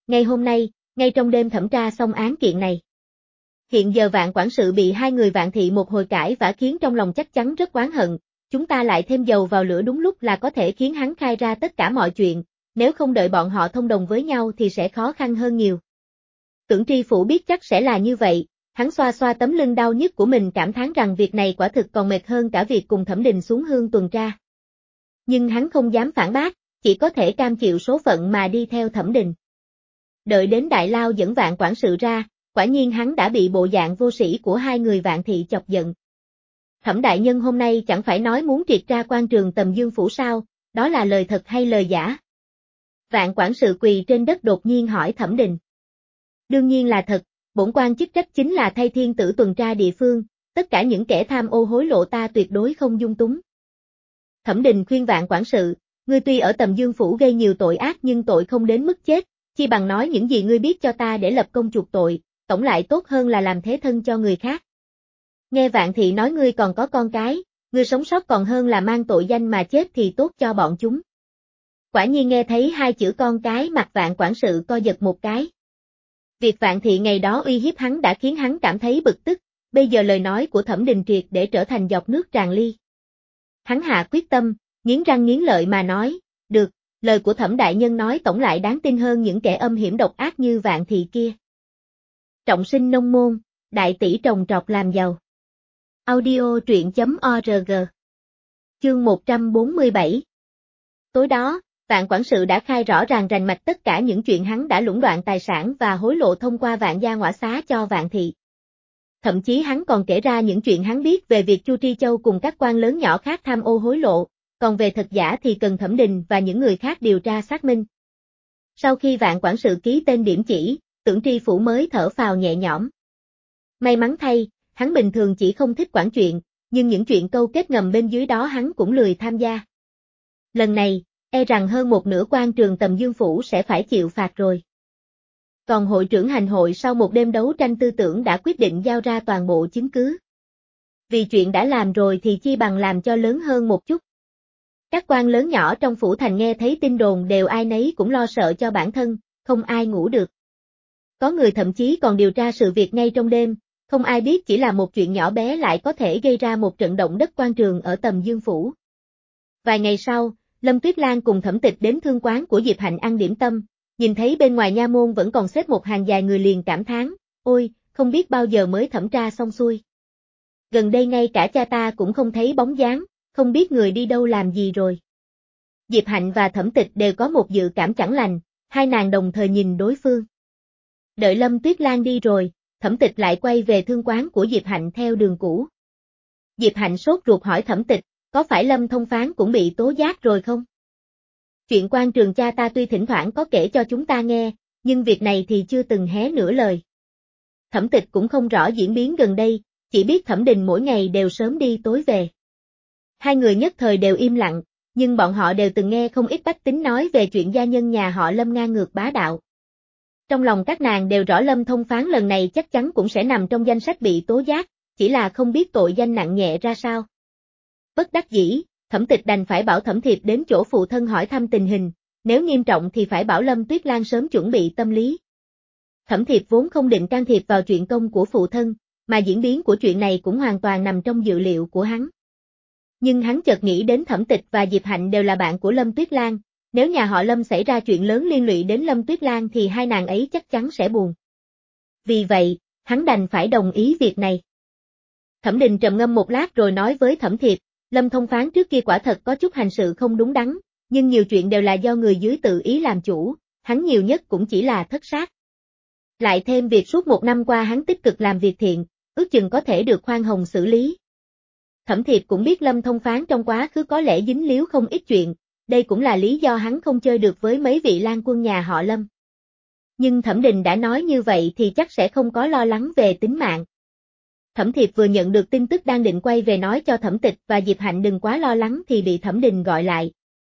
Ngay hôm nay, ngay trong đêm thẩm tra xong án kiện này. Hiện giờ Vạn quản sự bị hai người Vạn thị một hồi cãi vã khiến trong lòng chắc chắn rất oán hận, chúng ta lại thêm dầu vào lửa đúng lúc là có thể khiến hắn khai ra tất cả mọi chuyện, nếu không đợi bọn họ thông đồng với nhau thì sẽ khó khăn hơn nhiều. Tưởng Tri Phủ biết chắc sẽ là như vậy, hắn xoa xoa tấm lưng đau nhức của mình cảm thán rằng việc này quả thực còn mệt hơn cả việc cùng Thẩm Đình xuống hương tuần tra. Nhưng hắn không dám phản bác, chỉ có thể cam chịu số phận mà đi theo Thẩm Đình. Đợi đến Đại Lao dẫn Vạn quản sự ra, quả nhiên hắn đã bị bộ dạng vô sĩ của hai người Vạn thị chọc giận. Thẩm đại nhân hôm nay chẳng phải nói muốn triệt ra quan trường Tầm Dương Phủ sao, đó là lời thật hay lời giả? Vạn quản sự quỳ trên đất đột nhiên hỏi Thẩm Đình. Đương nhiên là thật, bổn quan chức trách chính là thay thiên tử tuần tra địa phương, tất cả những kẻ tham ô hối lộ ta tuyệt đối không dung túng. Thẩm Đình khuyên Vạn quản sự, ngươi tuy ở Tầm Dương Phủ gây nhiều tội ác nhưng tội không đến mức chết, chi bằng nói những gì ngươi biết cho ta để lập công chuộc tội, tổng lại tốt hơn là làm thế thân cho người khác. Nghe Vạn thị nói ngươi còn có con cái, ngươi sống sót còn hơn là mang tội danh mà chết thì tốt cho bọn chúng. Quả nhiên nghe thấy hai chữ con cái mặt Vạn quản sự co giật một cái. Việc Vạn thị ngày đó uy hiếp hắn đã khiến hắn cảm thấy bực tức, bây giờ lời nói của Thẩm Đình triệt để trở thành giọt nước tràn ly. Hắn hạ quyết tâm, nghiến răng nghiến lợi mà nói, được, lời của Thẩm đại nhân nói tổng lại đáng tin hơn những kẻ âm hiểm độc ác như Vạn thị kia. Trọng sinh nông môn, đại tỷ trồng trọt làm giàu. Audio truyện chấm org. Chương một trăm bốn mươi bảy. Tối đó, Vạn quản sự đã khai rõ ràng rành mạch tất cả những chuyện hắn đã lũng đoạn tài sản và hối lộ thông qua Vạn gia ngõa xá cho Vạn thị. Thậm chí hắn còn kể ra những chuyện hắn biết về việc Chu Tri Châu cùng các quan lớn nhỏ khác tham ô hối lộ, còn về thật giả thì cần Thẩm Đình và những người khác điều tra xác minh. Sau khi Vạn quản sự ký tên điểm chỉ, Tưởng Tri Phủ mới thở phào nhẹ nhõm. May mắn thay, hắn bình thường chỉ không thích quản chuyện, nhưng những chuyện câu kết ngầm bên dưới đó hắn cũng lười tham gia. Lần này, e rằng hơn một nửa quan trường Tầm Dương Phủ sẽ phải chịu phạt rồi. Còn hội trưởng hành hội sau một đêm đấu tranh tư tưởng đã quyết định giao ra toàn bộ chứng cứ. Vì chuyện đã làm rồi thì chi bằng làm cho lớn hơn một chút. Các quan lớn nhỏ trong phủ thành nghe thấy tin đồn đều ai nấy cũng lo sợ cho bản thân, không ai ngủ được. Có người thậm chí còn điều tra sự việc ngay trong đêm, không ai biết chỉ là một chuyện nhỏ bé lại có thể gây ra một trận động đất quan trường ở Tầm Dương Phủ. Vài ngày sau, Lâm Tuyết Lan cùng Thẩm Tịch đến thương quán của Diệp Hạnh ăn điểm tâm, nhìn thấy bên ngoài nha môn vẫn còn xếp một hàng dài người liền cảm thán, ôi, không biết bao giờ mới thẩm tra xong xuôi. Gần đây ngay cả cha ta cũng không thấy bóng dáng, không biết người đi đâu làm gì rồi. Diệp Hạnh và Thẩm Tịch đều có một dự cảm chẳng lành, hai nàng đồng thời nhìn đối phương. Đợi Lâm Tuyết Lan đi rồi, Thẩm Tịch lại quay về thương quán của Diệp Hạnh theo đường cũ. Diệp Hạnh sốt ruột hỏi Thẩm Tịch, có phải Lâm thông phán cũng bị tố giác rồi không? Chuyện quan trường cha ta tuy thỉnh thoảng có kể cho chúng ta nghe, nhưng việc này thì chưa từng hé nửa lời. Thẩm Tịch cũng không rõ diễn biến gần đây, chỉ biết Thẩm Đình mỗi ngày đều sớm đi tối về. Hai người nhất thời đều im lặng, nhưng bọn họ đều từng nghe không ít bách tính nói về chuyện gia nhân nhà họ Lâm ngang ngược bá đạo. Trong lòng các nàng đều rõ Lâm thông phán lần này chắc chắn cũng sẽ nằm trong danh sách bị tố giác, chỉ là không biết tội danh nặng nhẹ ra sao. Bất đắc dĩ, Thẩm Tịch đành phải bảo Thẩm Thiệp đến chỗ phụ thân hỏi thăm tình hình, nếu nghiêm trọng thì phải bảo Lâm Tuyết Lan sớm chuẩn bị tâm lý. Thẩm Thiệp vốn không định can thiệp vào chuyện công của phụ thân, mà diễn biến của chuyện này cũng hoàn toàn nằm trong dự liệu của hắn. Nhưng hắn chợt nghĩ đến Thẩm Tịch và Diệp Hạnh đều là bạn của Lâm Tuyết Lan, nếu nhà họ Lâm xảy ra chuyện lớn liên lụy đến Lâm Tuyết Lan thì hai nàng ấy chắc chắn sẽ buồn. Vì vậy, hắn đành phải đồng ý việc này. Thẩm Đình trầm ngâm một lát rồi nói với Thẩm Thiệp, Lâm thông phán trước kia quả thật có chút hành sự không đúng đắn, nhưng nhiều chuyện đều là do người dưới tự ý làm chủ, hắn nhiều nhất cũng chỉ là thất sát. Lại thêm việc suốt một năm qua hắn tích cực làm việc thiện, ước chừng có thể được khoan hồng xử lý. Thẩm Thiệp cũng biết Lâm thông phán trong quá khứ có lẽ dính líu không ít chuyện, đây cũng là lý do hắn không chơi được với mấy vị lang quân nhà họ Lâm. Nhưng Thẩm Đình đã nói như vậy thì chắc sẽ không có lo lắng về tính mạng. Thẩm Thiệp vừa nhận được tin tức đang định quay về nói cho Thẩm Tịch và Diệp Hạnh đừng quá lo lắng thì bị Thẩm Đình gọi lại.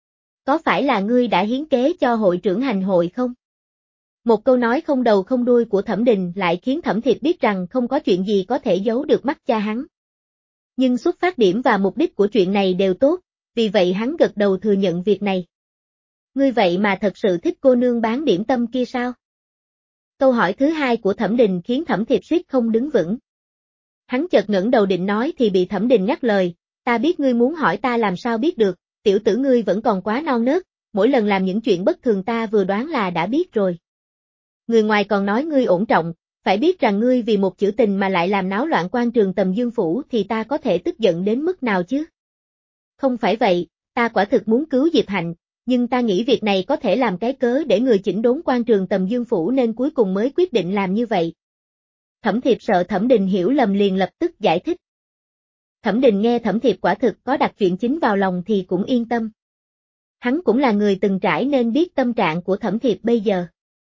Có phải là ngươi đã hiến kế cho hội trưởng hành hội không? Một câu nói không đầu không đuôi của Thẩm Đình lại khiến Thẩm Thiệp biết rằng không có chuyện gì có thể giấu được mắt cha hắn. Nhưng xuất phát điểm và mục đích của chuyện này đều tốt, vì vậy hắn gật đầu thừa nhận việc này. Ngươi vậy mà thật sự thích cô nương bán điểm tâm kia sao? Câu hỏi thứ hai của Thẩm Đình khiến Thẩm Thiệp suýt không đứng vững. Hắn chợt ngẩng đầu định nói thì bị Thẩm Đình ngắt lời, ta biết ngươi muốn hỏi ta làm sao biết được, tiểu tử ngươi vẫn còn quá non nớt, mỗi lần làm những chuyện bất thường ta vừa đoán là đã biết rồi. Người ngoài còn nói ngươi ổn trọng, phải biết rằng ngươi vì một chữ tình mà lại làm náo loạn quan trường Tầm Dương Phủ thì ta có thể tức giận đến mức nào chứ? Không phải vậy, ta quả thực muốn cứu Diệp Hạnh, nhưng ta nghĩ việc này có thể làm cái cớ để người chỉnh đốn quan trường Tầm Dương Phủ nên cuối cùng mới quyết định làm như vậy. Thẩm Thiệp sợ Thẩm Đình hiểu lầm liền lập tức giải thích. Thẩm Đình nghe Thẩm Thiệp quả thực có đặt chuyện chính vào lòng thì cũng yên tâm. Hắn cũng là người từng trải nên biết tâm trạng của Thẩm Thiệp bây giờ.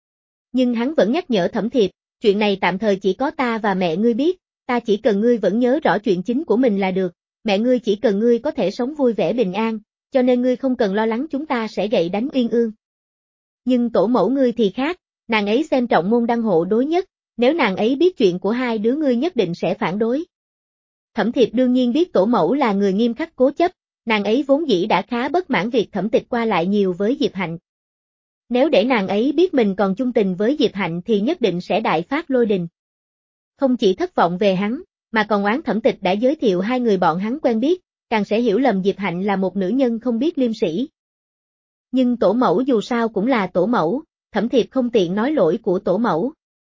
Nhưng hắn vẫn nhắc nhở Thẩm Thiệp, chuyện này tạm thời chỉ có ta và mẹ ngươi biết, ta chỉ cần ngươi vẫn nhớ rõ chuyện chính của mình là được, mẹ ngươi chỉ cần ngươi có thể sống vui vẻ bình an, cho nên ngươi không cần lo lắng chúng ta sẽ gậy đánh Uyên Ương. Nhưng tổ mẫu ngươi thì khác, nàng ấy xem trọng môn đăng hộ đối nhất, nếu nàng ấy biết chuyện của hai đứa ngươi nhất định sẽ phản đối. Thẩm Thiệp đương nhiên biết tổ mẫu là người nghiêm khắc cố chấp, nàng ấy vốn dĩ đã khá bất mãn việc Thẩm Tịch qua lại nhiều với Diệp Hạnh. Nếu để nàng ấy biết mình còn chung tình với Diệp Hạnh thì nhất định sẽ đại phát lôi đình. Không chỉ thất vọng về hắn, mà còn oán Thẩm Tịch đã giới thiệu hai người bọn hắn quen biết, càng sẽ hiểu lầm Diệp Hạnh là một nữ nhân không biết liêm sỉ. Nhưng tổ mẫu dù sao cũng là tổ mẫu, Thẩm Thiệp không tiện nói lỗi của tổ mẫu.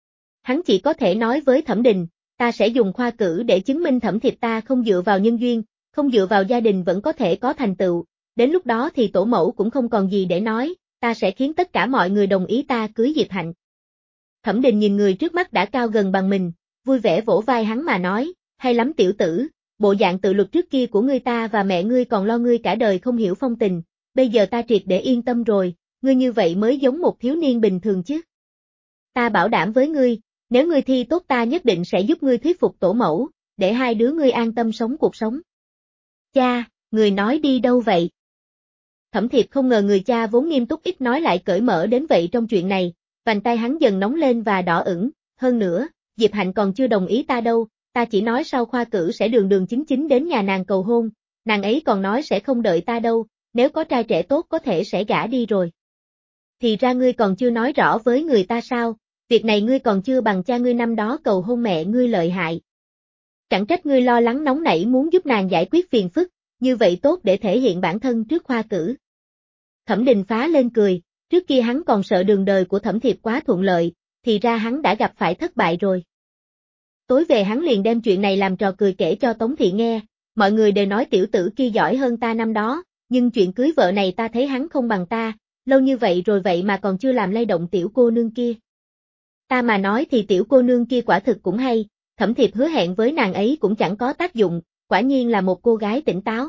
Hắn chỉ có thể nói với Thẩm Đình, ta sẽ dùng khoa cử để chứng minh Thẩm Thiệp ta không dựa vào nhân duyên, không dựa vào gia đình vẫn có thể có thành tựu, đến lúc đó thì tổ mẫu cũng không còn gì để nói, ta sẽ khiến tất cả mọi người đồng ý ta cưới Diệp Hạnh. Thẩm Đình nhìn người trước mắt đã cao gần bằng mình, vui vẻ vỗ vai hắn mà nói, hay lắm tiểu tử, bộ dạng tự luật trước kia của ngươi ta và mẹ ngươi còn lo ngươi cả đời không hiểu phong tình, bây giờ ta triệt để yên tâm rồi, ngươi như vậy mới giống một thiếu niên bình thường chứ. Ta bảo đảm với ngươi, nếu ngươi thi tốt ta nhất định sẽ giúp ngươi thuyết phục tổ mẫu, để hai đứa ngươi an tâm sống cuộc sống. Cha, người nói đi đâu vậy? Thẩm Thiệp không ngờ người cha vốn nghiêm túc ít nói lại cởi mở đến vậy trong chuyện này, vành tay hắn dần nóng lên và đỏ ửng, hơn nữa, Diệp Hạnh còn chưa đồng ý ta đâu, ta chỉ nói sau khoa cử sẽ đường đường chính chính đến nhà nàng cầu hôn, nàng ấy còn nói sẽ không đợi ta đâu, nếu có trai trẻ tốt có thể sẽ gả đi rồi. Thì ra ngươi còn chưa nói rõ với người ta sao, việc này ngươi còn chưa bằng cha ngươi năm đó cầu hôn mẹ ngươi lợi hại. Chẳng trách ngươi lo lắng nóng nảy muốn giúp nàng giải quyết phiền phức, như vậy tốt để thể hiện bản thân trước khoa cử. Thẩm Đình phá lên cười, trước kia hắn còn sợ đường đời của Thẩm Thiệp quá thuận lợi, thì ra hắn đã gặp phải thất bại rồi. Tối về hắn liền đem chuyện này làm trò cười kể cho Tống Thị nghe, mọi người đều nói tiểu tử kia giỏi hơn ta năm đó, nhưng chuyện cưới vợ này ta thấy hắn không bằng ta, lâu như vậy rồi vậy mà còn chưa làm lay động tiểu cô nương kia. Ta mà nói thì tiểu cô nương kia quả thực cũng hay, Thẩm Thiệp hứa hẹn với nàng ấy cũng chẳng có tác dụng, quả nhiên là một cô gái tỉnh táo.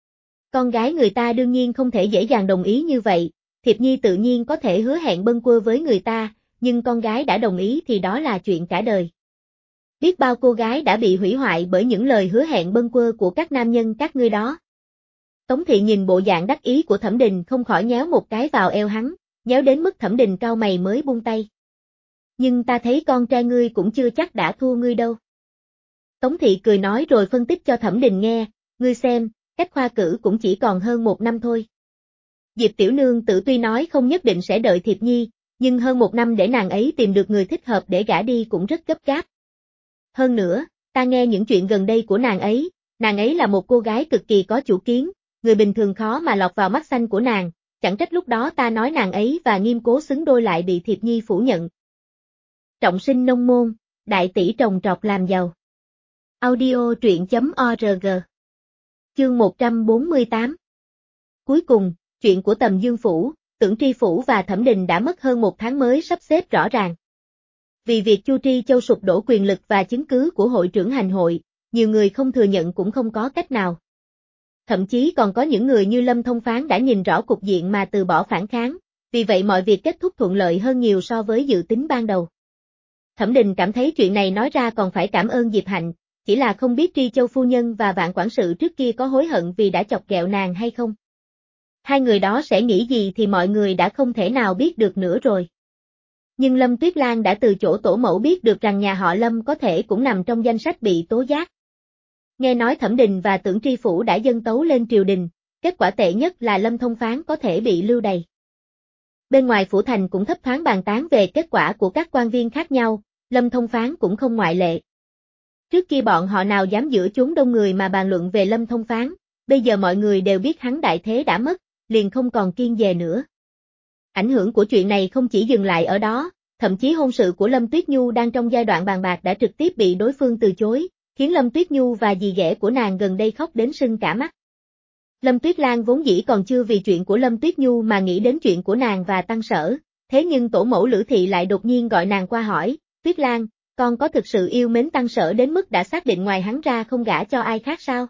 Con gái người ta đương nhiên không thể dễ dàng đồng ý như vậy, Thiệp Nhi tự nhiên có thể hứa hẹn bâng quơ với người ta, nhưng con gái đã đồng ý thì đó là chuyện cả đời. Biết bao cô gái đã bị hủy hoại bởi những lời hứa hẹn bâng quơ của các nam nhân các ngươi đó. Tống Thị nhìn bộ dạng đắc ý của Thẩm Đình không khỏi nhéo một cái vào eo hắn, nhéo đến mức Thẩm Đình cau mày mới buông tay. Nhưng ta thấy con trai ngươi cũng chưa chắc đã thua ngươi đâu. Tống Thị cười nói rồi phân tích cho Thẩm Đình nghe, ngươi xem, cách khoa cử cũng chỉ còn hơn một năm thôi. Diệp tiểu nương tử tuy nói không nhất định sẽ đợi Thiệp Nhi, nhưng hơn một năm để nàng ấy tìm được người thích hợp để gả đi cũng rất gấp gáp. Hơn nữa, ta nghe những chuyện gần đây của nàng ấy, nàng ấy là một cô gái cực kỳ có chủ kiến, người bình thường khó mà lọt vào mắt xanh của nàng, chẳng trách lúc đó ta nói nàng ấy và Nghiêm Cố xứng đôi lại bị Thiệp Nhi phủ nhận. Trọng sinh nông môn, đại tỷ trồng trọt làm giàu. Audio truyện chấm org. Chương một trăm bốn mươi tám. Cuối cùng, chuyện của Tầm Dương Phủ, Tưởng Tri Phủ và Thẩm Đình đã mất hơn một tháng mới sắp xếp rõ ràng. Vì việc Chu Tri Châu sụp đổ quyền lực và chứng cứ của hội trưởng hành hội, nhiều người không thừa nhận cũng không có cách nào. Thậm chí còn có những người như Lâm Thông Phán đã nhìn rõ cục diện mà từ bỏ phản kháng, vì vậy mọi việc kết thúc thuận lợi hơn nhiều so với dự tính ban đầu. Thẩm Đình cảm thấy chuyện này nói ra còn phải cảm ơn Diệp Hạnh, chỉ là không biết Tri Châu phu nhân và Vạn quản sự trước kia có hối hận vì đã chọc ghẹo nàng hay không. Hai người đó sẽ nghĩ gì thì mọi người đã không thể nào biết được nữa rồi. Nhưng Lâm Tuyết Lan đã từ chỗ tổ mẫu biết được rằng nhà họ Lâm có thể cũng nằm trong danh sách bị tố giác. Nghe nói Thẩm Đình và Tưởng Tri Phủ đã dâng tấu lên triều đình, kết quả tệ nhất là Lâm Thông Phán có thể bị lưu đày. Bên ngoài phủ thành cũng thấp thoáng bàn tán về kết quả của các quan viên khác nhau, Lâm Thông Phán cũng không ngoại lệ. Trước kia bọn họ nào dám giữa chốn đông người mà bàn luận về Lâm Thông Phán, bây giờ mọi người đều biết hắn đại thế đã mất, liền không còn kiêng dè nữa. Ảnh hưởng của chuyện này không chỉ dừng lại ở đó, thậm chí hôn sự của Lâm Tuyết Nhu đang trong giai đoạn bàn bạc đã trực tiếp bị đối phương từ chối, khiến Lâm Tuyết Nhu và dì ghẻ của nàng gần đây khóc đến sưng cả mắt. Lâm Tuyết Lan vốn dĩ còn chưa vì chuyện của Lâm Tuyết Nhu mà nghĩ đến chuyện của nàng và Tăng Sở, thế nhưng tổ mẫu Lữ Thị lại đột nhiên gọi nàng qua hỏi, Tuyết Lan, con có thực sự yêu mến Tăng Sở đến mức đã xác định ngoài hắn ra không gả cho ai khác sao?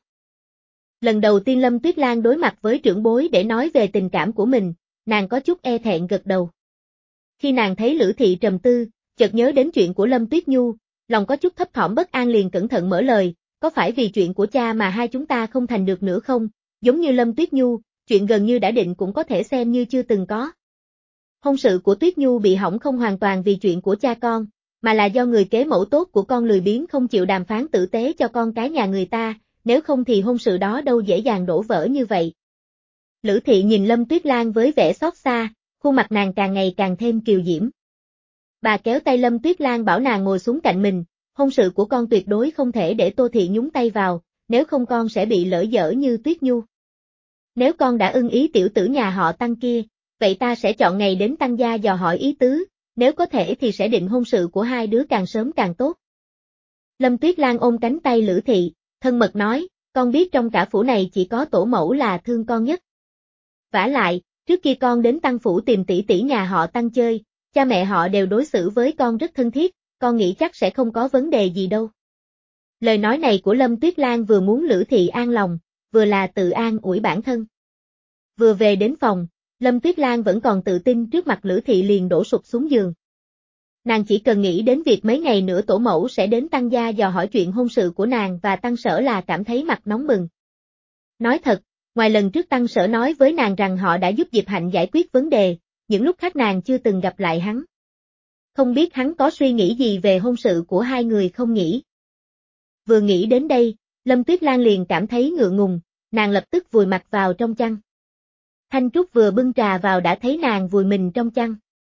Lần đầu tiên Lâm Tuyết Lan đối mặt với trưởng bối để nói về tình cảm của mình, nàng có chút e thẹn gật đầu. Khi nàng thấy Lữ Thị trầm tư, chợt nhớ đến chuyện của Lâm Tuyết Nhu, lòng có chút thấp thỏm bất an liền cẩn thận mở lời, có phải vì chuyện của cha mà hai chúng ta không thành được nữa không? Giống như Lâm Tuyết Nhu, chuyện gần như đã định cũng có thể xem như chưa từng có. Hôn sự của Tuyết Nhu bị hỏng không hoàn toàn vì chuyện của cha con, mà là do người kế mẫu tốt của con lười biếng không chịu đàm phán tử tế cho con cái nhà người ta, nếu không thì hôn sự đó đâu dễ dàng đổ vỡ như vậy. Lữ Thị nhìn Lâm Tuyết Lan với vẻ xót xa, khuôn mặt nàng càng ngày càng thêm kiều diễm. Bà kéo tay Lâm Tuyết Lan bảo nàng ngồi xuống cạnh mình, hôn sự của con tuyệt đối không thể để Tô Thị nhúng tay vào, nếu không con sẽ bị lỡ dở như Tuyết Nhu. Nếu con đã ưng ý tiểu tử nhà họ Tăng kia, vậy ta sẽ chọn ngày đến Tăng gia dò hỏi ý tứ, nếu có thể thì sẽ định hôn sự của hai đứa càng sớm càng tốt. Lâm Tuyết Lan ôm cánh tay Lữ Thị, thân mật nói, con biết trong cả phủ này chỉ có tổ mẫu là thương con nhất. Vả lại, trước khi con đến Tăng phủ tìm tỷ tỷ nhà họ Tăng chơi, cha mẹ họ đều đối xử với con rất thân thiết, con nghĩ chắc sẽ không có vấn đề gì đâu. Lời nói này của Lâm Tuyết Lan vừa muốn Lữ Thị an lòng, vừa là tự an ủi bản thân. Vừa về đến phòng, Lâm Tuyết Lan vẫn còn tự tin trước mặt Lữ Thị liền đổ sụp xuống giường. Nàng chỉ cần nghĩ đến việc mấy ngày nữa tổ mẫu sẽ đến Tăng gia dò hỏi chuyện hôn sự của nàng và Tăng Sở là cảm thấy mặt nóng bừng. Nói thật, ngoài lần trước Tăng Sở nói với nàng rằng họ đã giúp Diệp Hạnh giải quyết vấn đề, những lúc khác nàng chưa từng gặp lại hắn. Không biết hắn có suy nghĩ gì về hôn sự của hai người không nhỉ? Vừa nghĩ đến đây, Lâm Tuyết Lan liền cảm thấy ngượng ngùng, nàng lập tức vùi mặt vào trong chăn. Thanh Trúc vừa bưng trà vào đã thấy nàng vùi mình trong chăn.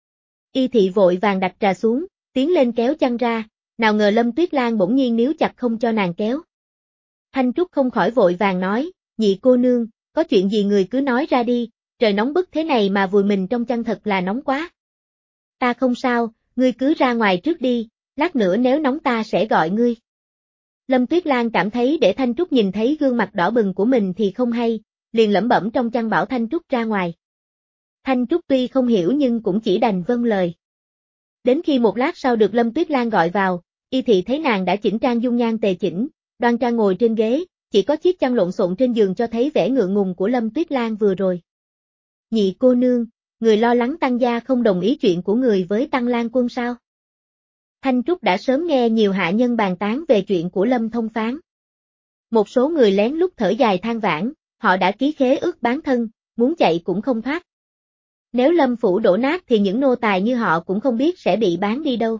Y Thị vội vàng đặt trà xuống, tiến lên kéo chăn ra, nào ngờ Lâm Tuyết Lan bỗng nhiên níu chặt không cho nàng kéo. Thanh Trúc không khỏi vội vàng nói, nhị cô nương, có chuyện gì người cứ nói ra đi, trời nóng bức thế này mà vùi mình trong chăn thật là nóng quá. Ta không sao, ngươi cứ ra ngoài trước đi, lát nữa nếu nóng ta sẽ gọi ngươi. Lâm Tuyết Lan cảm thấy để Thanh Trúc nhìn thấy gương mặt đỏ bừng của mình thì không hay, liền lẩm bẩm trong chăn bảo Thanh Trúc ra ngoài. Thanh Trúc tuy không hiểu nhưng cũng chỉ đành vâng lời. Đến khi một lát sau được Lâm Tuyết Lan gọi vào, Y Thị thấy nàng đã chỉnh trang dung nhan tề chỉnh, đoan trang ngồi trên ghế, chỉ có chiếc chăn lộn xộn trên giường cho thấy vẻ ngượng ngùng của Lâm Tuyết Lan vừa rồi. Nhị cô nương, người lo lắng Tăng gia không đồng ý chuyện của người với Tăng Lan Quân sao? Thanh Trúc đã sớm nghe nhiều hạ nhân bàn tán về chuyện của Lâm Thông Phán. Một số người lén lút thở dài than vãn, họ đã ký khế ước bán thân, muốn chạy cũng không thoát. Nếu Lâm phủ đổ nát thì những nô tài như họ cũng không biết sẽ bị bán đi đâu.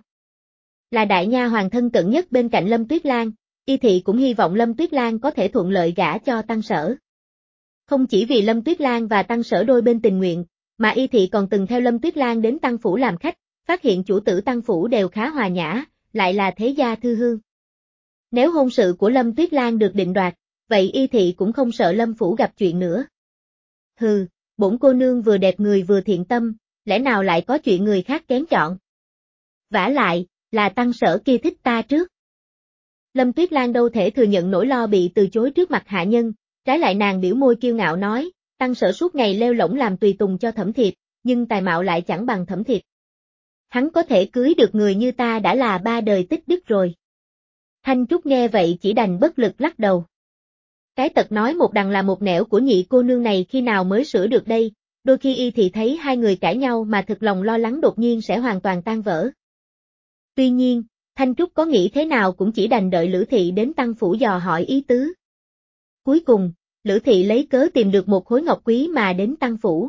Là đại nha hoàng thân cận nhất bên cạnh Lâm Tuyết Lan, Y Thị cũng hy vọng Lâm Tuyết Lan có thể thuận lợi gả cho Tăng Sở. Không chỉ vì Lâm Tuyết Lan và Tăng Sở đôi bên tình nguyện, mà Y Thị còn từng theo Lâm Tuyết Lan đến Tăng phủ làm khách, phát hiện chủ tử Tăng phủ đều khá hòa nhã, lại là thế gia thư hương. Nếu hôn sự của Lâm Tuyết Lan được định đoạt, vậy Y Thị cũng không sợ Lâm phủ gặp chuyện nữa. Hừ, bổn cô nương vừa đẹp người vừa thiện tâm, lẽ nào lại có chuyện người khác kén chọn? Vả lại, là Tăng Sở kia thích ta trước. Lâm Tuyết Lan đâu thể thừa nhận nỗi lo bị từ chối trước mặt hạ nhân, trái lại nàng biểu môi kiêu ngạo nói, Tăng Sở suốt ngày leo lổng làm tùy tùng cho Thẩm Thiệt, nhưng tài mạo lại chẳng bằng Thẩm Thiệt. Hắn có thể cưới được người như ta đã là ba đời tích đức rồi. Thanh Trúc nghe vậy chỉ đành bất lực lắc đầu. Cái tật nói một đằng là một nẻo của nhị cô nương này khi nào mới sửa được đây, đôi khi Y Thị thấy hai người cãi nhau mà thực lòng lo lắng đột nhiên sẽ hoàn toàn tan vỡ. Tuy nhiên, Thanh Trúc có nghĩ thế nào cũng chỉ đành đợi Lữ Thị đến Tăng phủ dò hỏi ý tứ. Cuối cùng, Lữ Thị lấy cớ tìm được một khối ngọc quý mà đến Tăng phủ.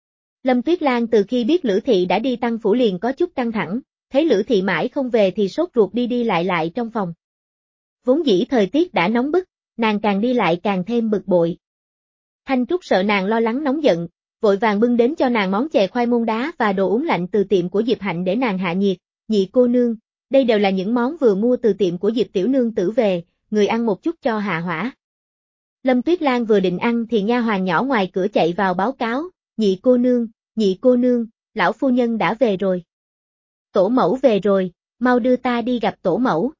Lâm Tuyết Lan từ khi biết Lữ Thị đã đi Tăng phủ liền có chút căng thẳng, thấy Lữ Thị mãi không về thì sốt ruột đi đi lại lại trong phòng. Vốn dĩ thời tiết đã nóng bức, nàng càng đi lại càng thêm bực bội. Thanh Trúc sợ nàng lo lắng nóng giận, vội vàng bưng đến cho nàng món chè khoai môn đá và đồ uống lạnh từ tiệm của Diệp Hạnh để nàng hạ nhiệt. Nhị cô nương, đây đều là những món vừa mua từ tiệm của Diệp tiểu nương tử về, người ăn một chút cho hạ hỏa. Lâm Tuyết Lan vừa định ăn thì nha hoàn nhỏ ngoài cửa chạy vào báo cáo, nhị cô nương, nhị cô nương, lão phu nhân đã về rồi. Tổ mẫu về rồi, mau đưa ta đi gặp tổ mẫu.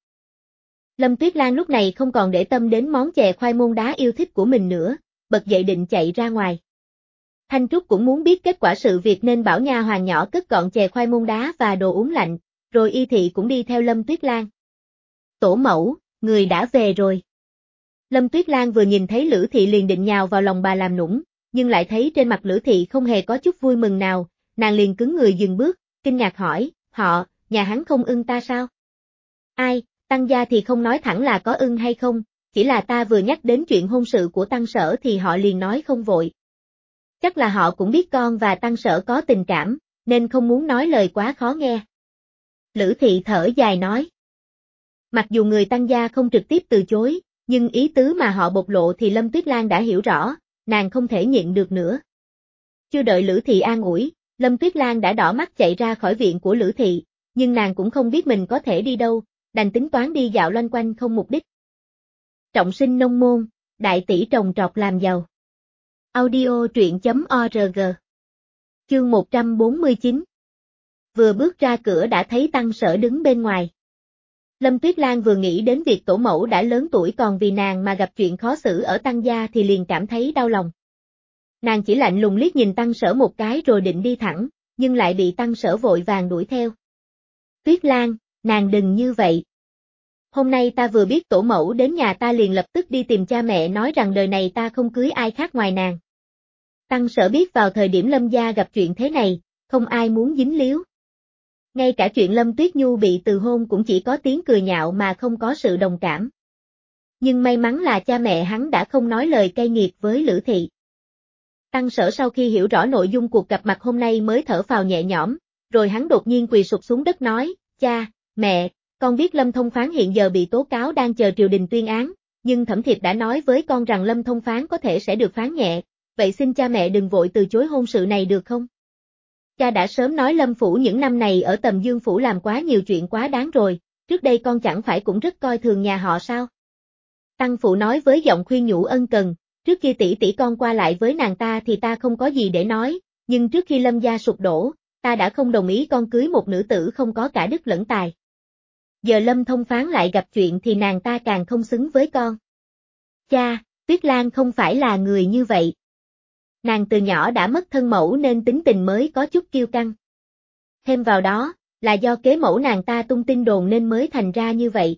Lâm Tuyết Lan lúc này không còn để tâm đến món chè khoai môn đá yêu thích của mình nữa, bật dậy định chạy ra ngoài. Thanh Trúc cũng muốn biết kết quả sự việc nên bảo nha hoàn nhỏ cất gọn chè khoai môn đá và đồ uống lạnh, rồi Y Thị cũng đi theo Lâm Tuyết Lan. Tổ mẫu, người đã về rồi. Lâm Tuyết Lan vừa nhìn thấy Lữ Thị liền định nhào vào lòng bà làm nũng, nhưng lại thấy trên mặt Lữ Thị không hề có chút vui mừng nào, nàng liền cứng người dừng bước, kinh ngạc hỏi, họ, nhà hắn không ưng ta sao? Ai, Tăng gia thì không nói thẳng là có ưng hay không, chỉ là ta vừa nhắc đến chuyện hôn sự của Tăng Sở thì họ liền nói không vội. Chắc là họ cũng biết con và Tăng Sở có tình cảm, nên không muốn nói lời quá khó nghe. Lữ Thị thở dài nói. Mặc dù người Tăng gia không trực tiếp từ chối, nhưng ý tứ mà họ bộc lộ thì Lâm Tuyết Lan đã hiểu rõ, nàng không thể nhịn được nữa. Chưa đợi Lữ Thị an ủi, Lâm Tuyết Lan đã đỏ mắt chạy ra khỏi viện của Lữ Thị, nhưng nàng cũng không biết mình có thể đi đâu, đành tính toán đi dạo loanh quanh không mục đích. Trọng sinh nông môn, đại tỷ trồng trọt làm giàu. Audio truyện chấm org. Chương một trăm bốn mươi chín. Vừa bước ra cửa đã thấy Tăng Sở đứng bên ngoài. Lâm Tuyết Lan vừa nghĩ đến việc tổ mẫu đã lớn tuổi còn vì nàng mà gặp chuyện khó xử ở Tăng gia thì liền cảm thấy đau lòng. Nàng chỉ lạnh lùng liếc nhìn Tăng Sở một cái rồi định đi thẳng, nhưng lại bị Tăng Sở vội vàng đuổi theo. Tuyết Lan, nàng đừng như vậy. Hôm nay ta vừa biết tổ mẫu đến nhà ta liền lập tức đi tìm cha mẹ nói rằng đời này ta không cưới ai khác ngoài nàng. Tăng Sở biết vào thời điểm Lâm gia gặp chuyện thế này, không ai muốn dính líu. Ngay cả chuyện Lâm Tuyết Nhu bị từ hôn cũng chỉ có tiếng cười nhạo mà không có sự đồng cảm. Nhưng may mắn là cha mẹ hắn đã không nói lời cay nghiệt với Lữ Thị. Tăng Sở sau khi hiểu rõ nội dung cuộc gặp mặt hôm nay mới thở phào nhẹ nhõm, rồi hắn đột nhiên quỳ sụp xuống đất nói, cha, mẹ, con biết Lâm Thông Phán hiện giờ bị tố cáo đang chờ triều đình tuyên án, nhưng Thẩm Thiệp đã nói với con rằng Lâm Thông Phán có thể sẽ được phán nhẹ, vậy xin cha mẹ đừng vội từ chối hôn sự này được không? Cha đã sớm nói Lâm Phủ những năm này ở Tầm Dương Phủ làm quá nhiều chuyện quá đáng rồi, trước đây con chẳng phải cũng rất coi thường nhà họ sao? Tăng Phụ nói với giọng khuyên nhủ ân cần, trước khi tỷ tỷ con qua lại với nàng ta thì ta không có gì để nói, nhưng trước khi Lâm gia sụp đổ, ta đã không đồng ý con cưới một nữ tử không có cả đức lẫn tài. Giờ Lâm Thông Phán lại gặp chuyện thì nàng ta càng không xứng với con. Cha, Tuyết Lan không phải là người như vậy. Nàng từ nhỏ đã mất thân mẫu nên tính tình mới có chút kiêu căng. Thêm vào đó, là do kế mẫu nàng ta tung tin đồn nên mới thành ra như vậy.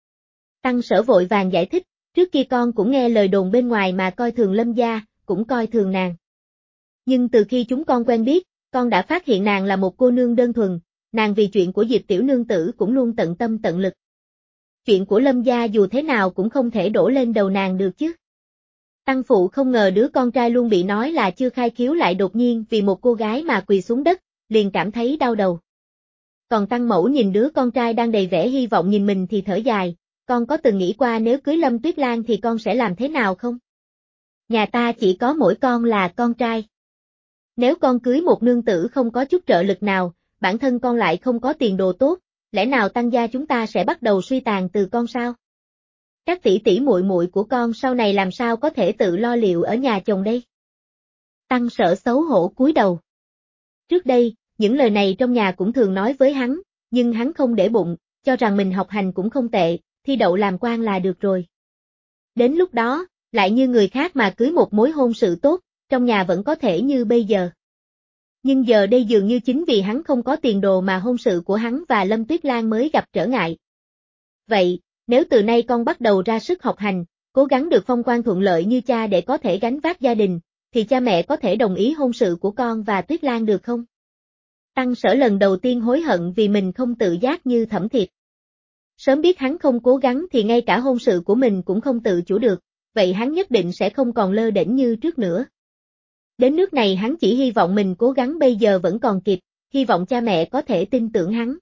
Tăng Sở vội vàng giải thích, trước kia con cũng nghe lời đồn bên ngoài mà coi thường Lâm gia, cũng coi thường nàng. Nhưng từ khi chúng con quen biết, con đã phát hiện nàng là một cô nương đơn thuần, nàng vì chuyện của Diệp tiểu nương tử cũng luôn tận tâm tận lực. Chuyện của Lâm gia dù thế nào cũng không thể đổ lên đầu nàng được chứ. Tăng Phụ không ngờ đứa con trai luôn bị nói là chưa khai khiếu lại đột nhiên vì một cô gái mà quỳ xuống đất, liền cảm thấy đau đầu. Còn Tăng Mẫu nhìn đứa con trai đang đầy vẻ hy vọng nhìn mình thì thở dài, con có từng nghĩ qua nếu cưới Lâm Tuyết Lan thì con sẽ làm thế nào không? Nhà ta chỉ có mỗi con là con trai. Nếu con cưới một nương tử không có chút trợ lực nào, bản thân con lại không có tiền đồ tốt, lẽ nào Tăng gia chúng ta sẽ bắt đầu suy tàn từ con sao? Các tỷ tỷ muội muội của con sau này làm sao có thể tự lo liệu ở nhà chồng đây? Tăng Sở xấu hổ cúi đầu. Trước đây, những lời này trong nhà cũng thường nói với hắn, nhưng hắn không để bụng, cho rằng mình học hành cũng không tệ, thi đậu làm quan là được rồi. Đến lúc đó, lại như người khác mà cưới một mối hôn sự tốt, trong nhà vẫn có thể như bây giờ. Nhưng giờ đây dường như chính vì hắn không có tiền đồ mà hôn sự của hắn và Lâm Tuyết Lan mới gặp trở ngại. Vậy, nếu từ nay con bắt đầu ra sức học hành, cố gắng được phong quan thuận lợi như cha để có thể gánh vác gia đình, thì cha mẹ có thể đồng ý hôn sự của con và Tuyết Lan được không? Tăng Sở lần đầu tiên hối hận vì mình không tự giác như Thẩm Thiệp. Sớm biết hắn không cố gắng thì ngay cả hôn sự của mình cũng không tự chủ được, vậy hắn nhất định sẽ không còn lơ đễnh như trước nữa. Đến nước này hắn chỉ hy vọng mình cố gắng bây giờ vẫn còn kịp, hy vọng cha mẹ có thể tin tưởng hắn.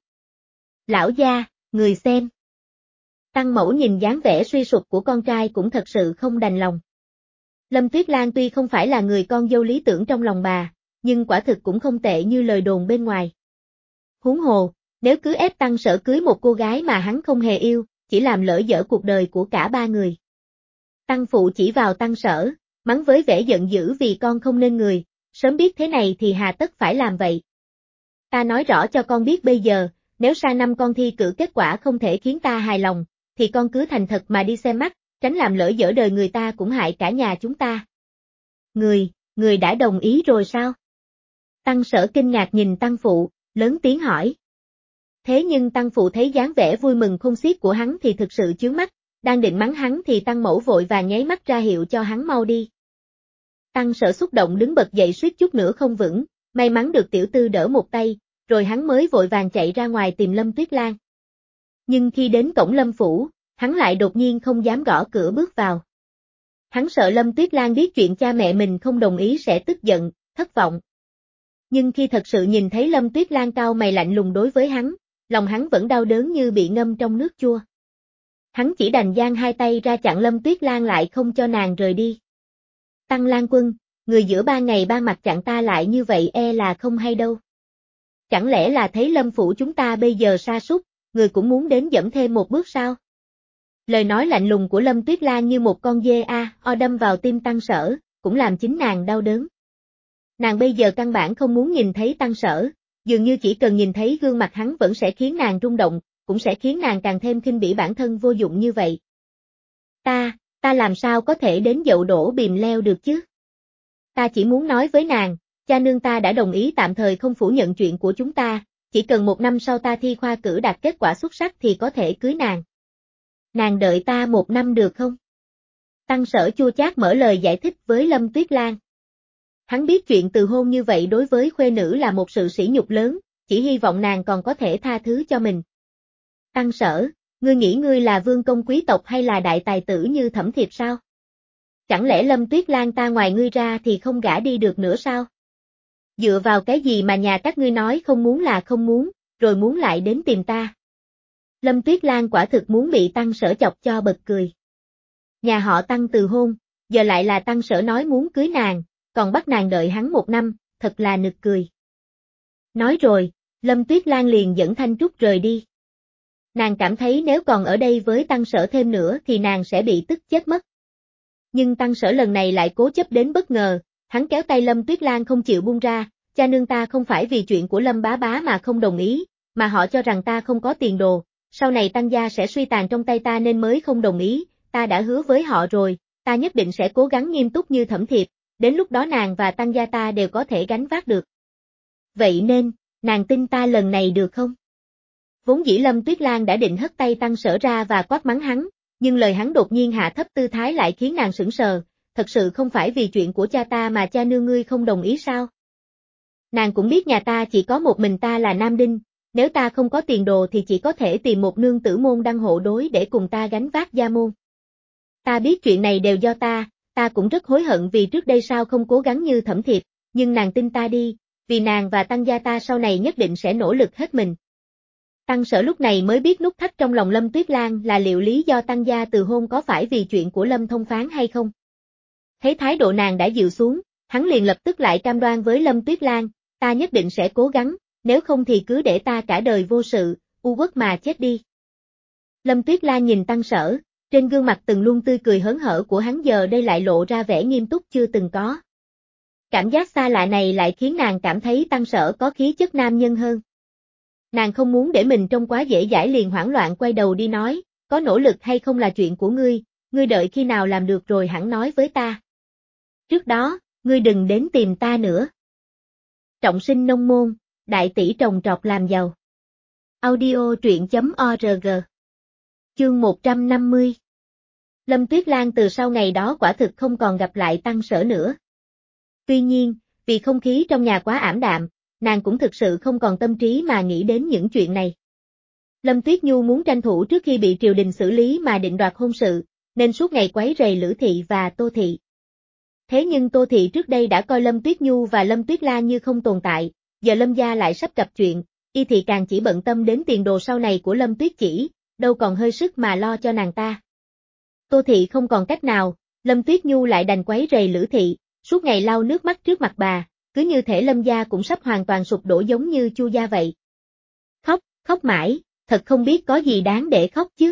Lão gia, người xem. Tăng Mẫu nhìn dáng vẻ suy sụp của con trai cũng thật sự không đành lòng. Lâm Tuyết Lan tuy không phải là người con dâu lý tưởng trong lòng bà, nhưng quả thực cũng không tệ như lời đồn bên ngoài. Huống hồ, nếu cứ ép Tăng Sở cưới một cô gái mà hắn không hề yêu, chỉ làm lỡ dở cuộc đời của cả ba người. Tăng phụ chỉ vào Tăng Sở, mắng với vẻ giận dữ vì con không nên người, sớm biết thế này thì hà tất phải làm vậy. Ta nói rõ cho con biết bây giờ, nếu sang năm con thi cử kết quả không thể khiến ta hài lòng, thì con cứ thành thật mà đi xem mắt, tránh làm lỡ dở đời người ta cũng hại cả nhà chúng ta. Người, người đã đồng ý rồi sao? Tăng Sở kinh ngạc nhìn Tăng phụ, lớn tiếng hỏi. Thế nhưng Tăng phụ thấy dáng vẻ vui mừng không xiết của hắn thì thực sự chướng mắt, đang định mắng hắn thì Tăng mẫu vội vàng nháy mắt ra hiệu cho hắn mau đi. Tăng Sở xúc động đứng bật dậy suýt chút nữa không vững, may mắn được tiểu tư đỡ một tay, rồi hắn mới vội vàng chạy ra ngoài tìm Lâm Tuyết Lan. Nhưng khi đến cổng Lâm phủ, hắn lại đột nhiên không dám gõ cửa bước vào. Hắn sợ Lâm Tuyết Lan biết chuyện cha mẹ mình không đồng ý sẽ tức giận, thất vọng. Nhưng khi thật sự nhìn thấy Lâm Tuyết Lan cau mày lạnh lùng đối với hắn, lòng hắn vẫn đau đớn như bị ngâm trong nước chua. Hắn chỉ đành giang hai tay ra chặn Lâm Tuyết Lan lại không cho nàng rời đi. Tăng Lan Quân, người giữa ba ngày ba mặt chặn ta lại như vậy e là không hay đâu. Chẳng lẽ là thấy Lâm phủ chúng ta bây giờ sa sút, người cũng muốn đến dẫm thêm một bước sao? Lời nói lạnh lùng của Lâm Tuyết Lan như một con dê a o đâm vào tim Tăng Sở, cũng làm chính nàng đau đớn. Nàng bây giờ căn bản không muốn nhìn thấy Tăng Sở, dường như chỉ cần nhìn thấy gương mặt hắn vẫn sẽ khiến nàng rung động, cũng sẽ khiến nàng càng thêm khinh bỉ bản thân vô dụng như vậy. Ta, ta làm sao có thể đến dậu đổ bìm leo được chứ? Ta chỉ muốn nói với nàng, cha nương ta đã đồng ý tạm thời không phủ nhận chuyện của chúng ta, chỉ cần một năm sau ta thi khoa cử đạt kết quả xuất sắc thì có thể cưới nàng. Nàng đợi ta một năm được không? Tăng Sở chua chát mở lời giải thích với Lâm Tuyết Lan. Hắn biết chuyện từ hôn như vậy đối với khuê nữ là một sự sỉ nhục lớn, chỉ hy vọng nàng còn có thể tha thứ cho mình. Tăng Sở, ngươi nghĩ ngươi là vương công quý tộc hay là đại tài tử như Thẩm Thiệp sao? Chẳng lẽ Lâm Tuyết Lan ta ngoài ngươi ra thì không gả đi được nữa sao? Dựa vào cái gì mà nhà các ngươi nói không muốn là không muốn, rồi muốn lại đến tìm ta? Lâm Tuyết Lan quả thực muốn bị Tăng Sở chọc cho bật cười. Nhà họ Tăng từ hôn, giờ lại là Tăng Sở nói muốn cưới nàng, còn bắt nàng đợi hắn một năm, thật là nực cười. Nói rồi, Lâm Tuyết Lan liền dẫn Thanh Trúc rời đi. Nàng cảm thấy nếu còn ở đây với Tăng Sở thêm nữa thì nàng sẽ bị tức chết mất. Nhưng Tăng Sở lần này lại cố chấp đến bất ngờ, hắn kéo tay Lâm Tuyết Lan không chịu buông ra, cha nương ta không phải vì chuyện của Lâm bá bá mà không đồng ý, mà họ cho rằng ta không có tiền đồ, sau này Tăng gia sẽ suy tàn trong tay ta nên mới không đồng ý, ta đã hứa với họ rồi, ta nhất định sẽ cố gắng nghiêm túc như Thẩm Thiệp, đến lúc đó nàng và Tăng gia ta đều có thể gánh vác được. Vậy nên, nàng tin ta lần này được không? Vốn dĩ Lâm Tuyết Lan đã định hất tay Tăng Sở ra và quát mắng hắn, nhưng lời hắn đột nhiên hạ thấp tư thái lại khiến nàng sững sờ, thật sự không phải vì chuyện của cha ta mà cha nương ngươi không đồng ý sao? Nàng cũng biết nhà ta chỉ có một mình ta là nam đinh, nếu ta không có tiền đồ thì chỉ có thể tìm một nương tử môn đăng hộ đối để cùng ta gánh vác gia môn. Ta biết chuyện này đều do ta, ta cũng rất hối hận vì trước đây sao không cố gắng như Thẩm Thiệp, nhưng nàng tin ta đi, vì nàng và Tăng gia ta sau này nhất định sẽ nỗ lực hết mình. Tăng Sở lúc này mới biết nút thắt trong lòng Lâm Tuyết Lan là liệu lý do Tăng gia từ hôn có phải vì chuyện của Lâm Thông Phán hay không. Thấy thái độ nàng đã dịu xuống, hắn liền lập tức lại cam đoan với Lâm Tuyết Lan, ta nhất định sẽ cố gắng, nếu không thì cứ để ta cả đời vô sự, u uất mà chết đi. Lâm Tuyết Lan nhìn Tăng Sở, trên gương mặt từng luôn tươi cười hớn hở của hắn giờ đây lại lộ ra vẻ nghiêm túc chưa từng có. Cảm giác xa lạ này lại khiến nàng cảm thấy Tăng Sở có khí chất nam nhân hơn. Nàng không muốn để mình trông quá dễ dãi liền hoảng loạn quay đầu đi nói, có nỗ lực hay không là chuyện của ngươi, ngươi đợi khi nào làm được rồi hẳn nói với ta. Trước đó, ngươi đừng đến tìm ta nữa. Trọng sinh nông môn, đại tỷ trồng trọt làm giàu. Audio truyện chấm org. Chương một trăm năm mươi. Lâm Tuyết Lan từ sau ngày đó quả thực không còn gặp lại Tăng Sở nữa. Tuy nhiên, vì không khí trong nhà quá ảm đạm, nàng cũng thực sự không còn tâm trí mà nghĩ đến những chuyện này. Lâm Tuyết Nhu muốn tranh thủ trước khi bị triều đình xử lý mà định đoạt hôn sự, nên suốt ngày quấy rầy Lữ Thị và Tô Thị. Thế nhưng Tô Thị trước đây đã coi Lâm Tuyết Nhu và Lâm Tuyết Lan như không tồn tại, giờ Lâm gia lại sắp gặp chuyện, y thị càng chỉ bận tâm đến tiền đồ sau này của Lâm Tuyết Chỉ, đâu còn hơi sức mà lo cho nàng ta. Tô Thị không còn cách nào, Lâm Tuyết Nhu lại đành quấy rầy Lữ Thị, suốt ngày lau nước mắt trước mặt bà, cứ như thể Lâm gia cũng sắp hoàn toàn sụp đổ giống như Chu gia vậy. Khóc, khóc mãi, thật không biết có gì đáng để khóc chứ.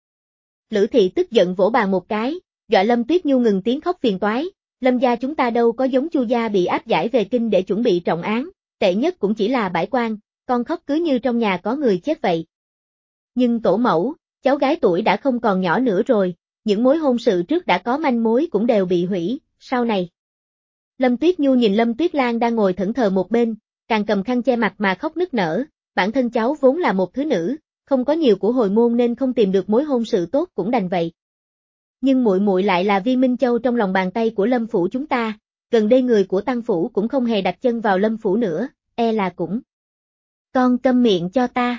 Lữ Thị tức giận vỗ bàn một cái, dọa Lâm Tuyết Nhu ngừng tiếng khóc phiền toái, Lâm gia chúng ta đâu có giống Chu gia bị áp giải về kinh để chuẩn bị trọng án, tệ nhất cũng chỉ là bãi quan, con khóc cứ như trong nhà có người chết vậy. Nhưng tổ mẫu, cháu gái tuổi đã không còn nhỏ nữa rồi, những mối hôn sự trước đã có manh mối cũng đều bị hủy, sau này. Lâm Tuyết Nhu nhìn Lâm Tuyết Lan đang ngồi thẫn thờ một bên, càng cầm khăn che mặt mà khóc nức nở, bản thân cháu vốn là một thứ nữ, không có nhiều của hồi môn nên không tìm được mối hôn sự tốt cũng đành vậy. Nhưng muội muội lại là viên minh châu trong lòng bàn tay của Lâm phủ chúng ta, gần đây người của Tăng phủ cũng không hề đặt chân vào Lâm phủ nữa, e là cũng. Con câm miệng cho ta.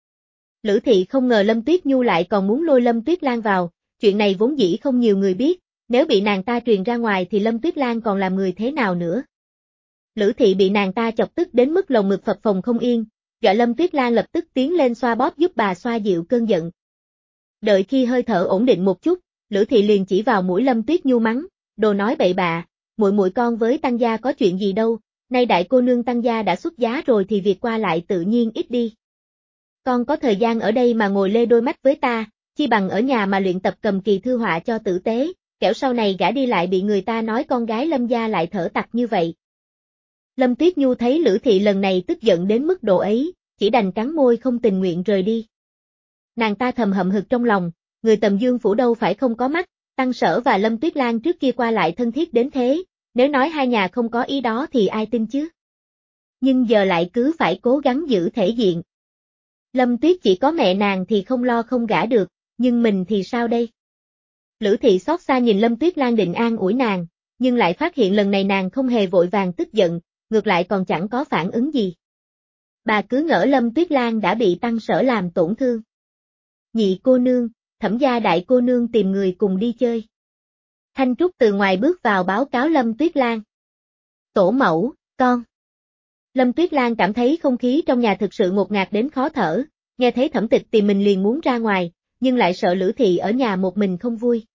Lữ Thị không ngờ Lâm Tuyết Nhu lại còn muốn lôi Lâm Tuyết Lan vào, chuyện này vốn dĩ không nhiều người biết, nếu bị nàng ta truyền ra ngoài thì Lâm Tuyết Lan còn làm người thế nào nữa. Lữ Thị bị nàng ta chọc tức đến mức lồng ngực phập phồng không yên, gọi Lâm Tuyết Lan lập tức tiến lên xoa bóp giúp bà xoa dịu cơn giận. Đợi khi hơi thở ổn định một chút, Lữ Thị liền chỉ vào mũi Lâm Tuyết Nhu mắng, đồ nói bậy bạ, muội muội con với Tăng gia có chuyện gì đâu, nay đại cô nương Tăng gia đã xuất giá rồi thì việc qua lại tự nhiên ít đi. Con có thời gian ở đây mà ngồi lê đôi mắt với ta, chi bằng ở nhà mà luyện tập cầm kỳ thư họa cho tử tế, kẻo sau này gả đi lại bị người ta nói con gái Lâm gia lại thở tặc như vậy. Lâm Tuyết Nhu thấy Lữ Thị lần này tức giận đến mức độ ấy, chỉ đành cắn môi không tình nguyện rời đi. Nàng ta thầm hậm hực trong lòng, người Tầm Dương phủ đâu phải không có mắt, Tăng Sở và Lâm Tuyết Lan trước kia qua lại thân thiết đến thế, nếu nói hai nhà không có ý đó thì ai tin chứ. Nhưng giờ lại cứ phải cố gắng giữ thể diện. Lâm Tuyết chỉ có mẹ nàng thì không lo không gả được, nhưng mình thì sao đây? Lữ Thị xót xa nhìn Lâm Tuyết Lan định an ủi nàng, nhưng lại phát hiện lần này nàng không hề vội vàng tức giận, ngược lại còn chẳng có phản ứng gì. Bà cứ ngỡ Lâm Tuyết Lan đã bị Tăng Sở làm tổn thương. Nhị cô nương, Thẩm gia đại cô nương tìm người cùng đi chơi. Thanh Trúc từ ngoài bước vào báo cáo Lâm Tuyết Lan. Tổ mẫu, con. Lâm Tuyết Lan cảm thấy không khí trong nhà thực sự ngột ngạt đến khó thở, nghe thấy Thẩm Tịch tìm mình liền muốn ra ngoài, nhưng lại sợ Lữ Thị ở nhà một mình không vui.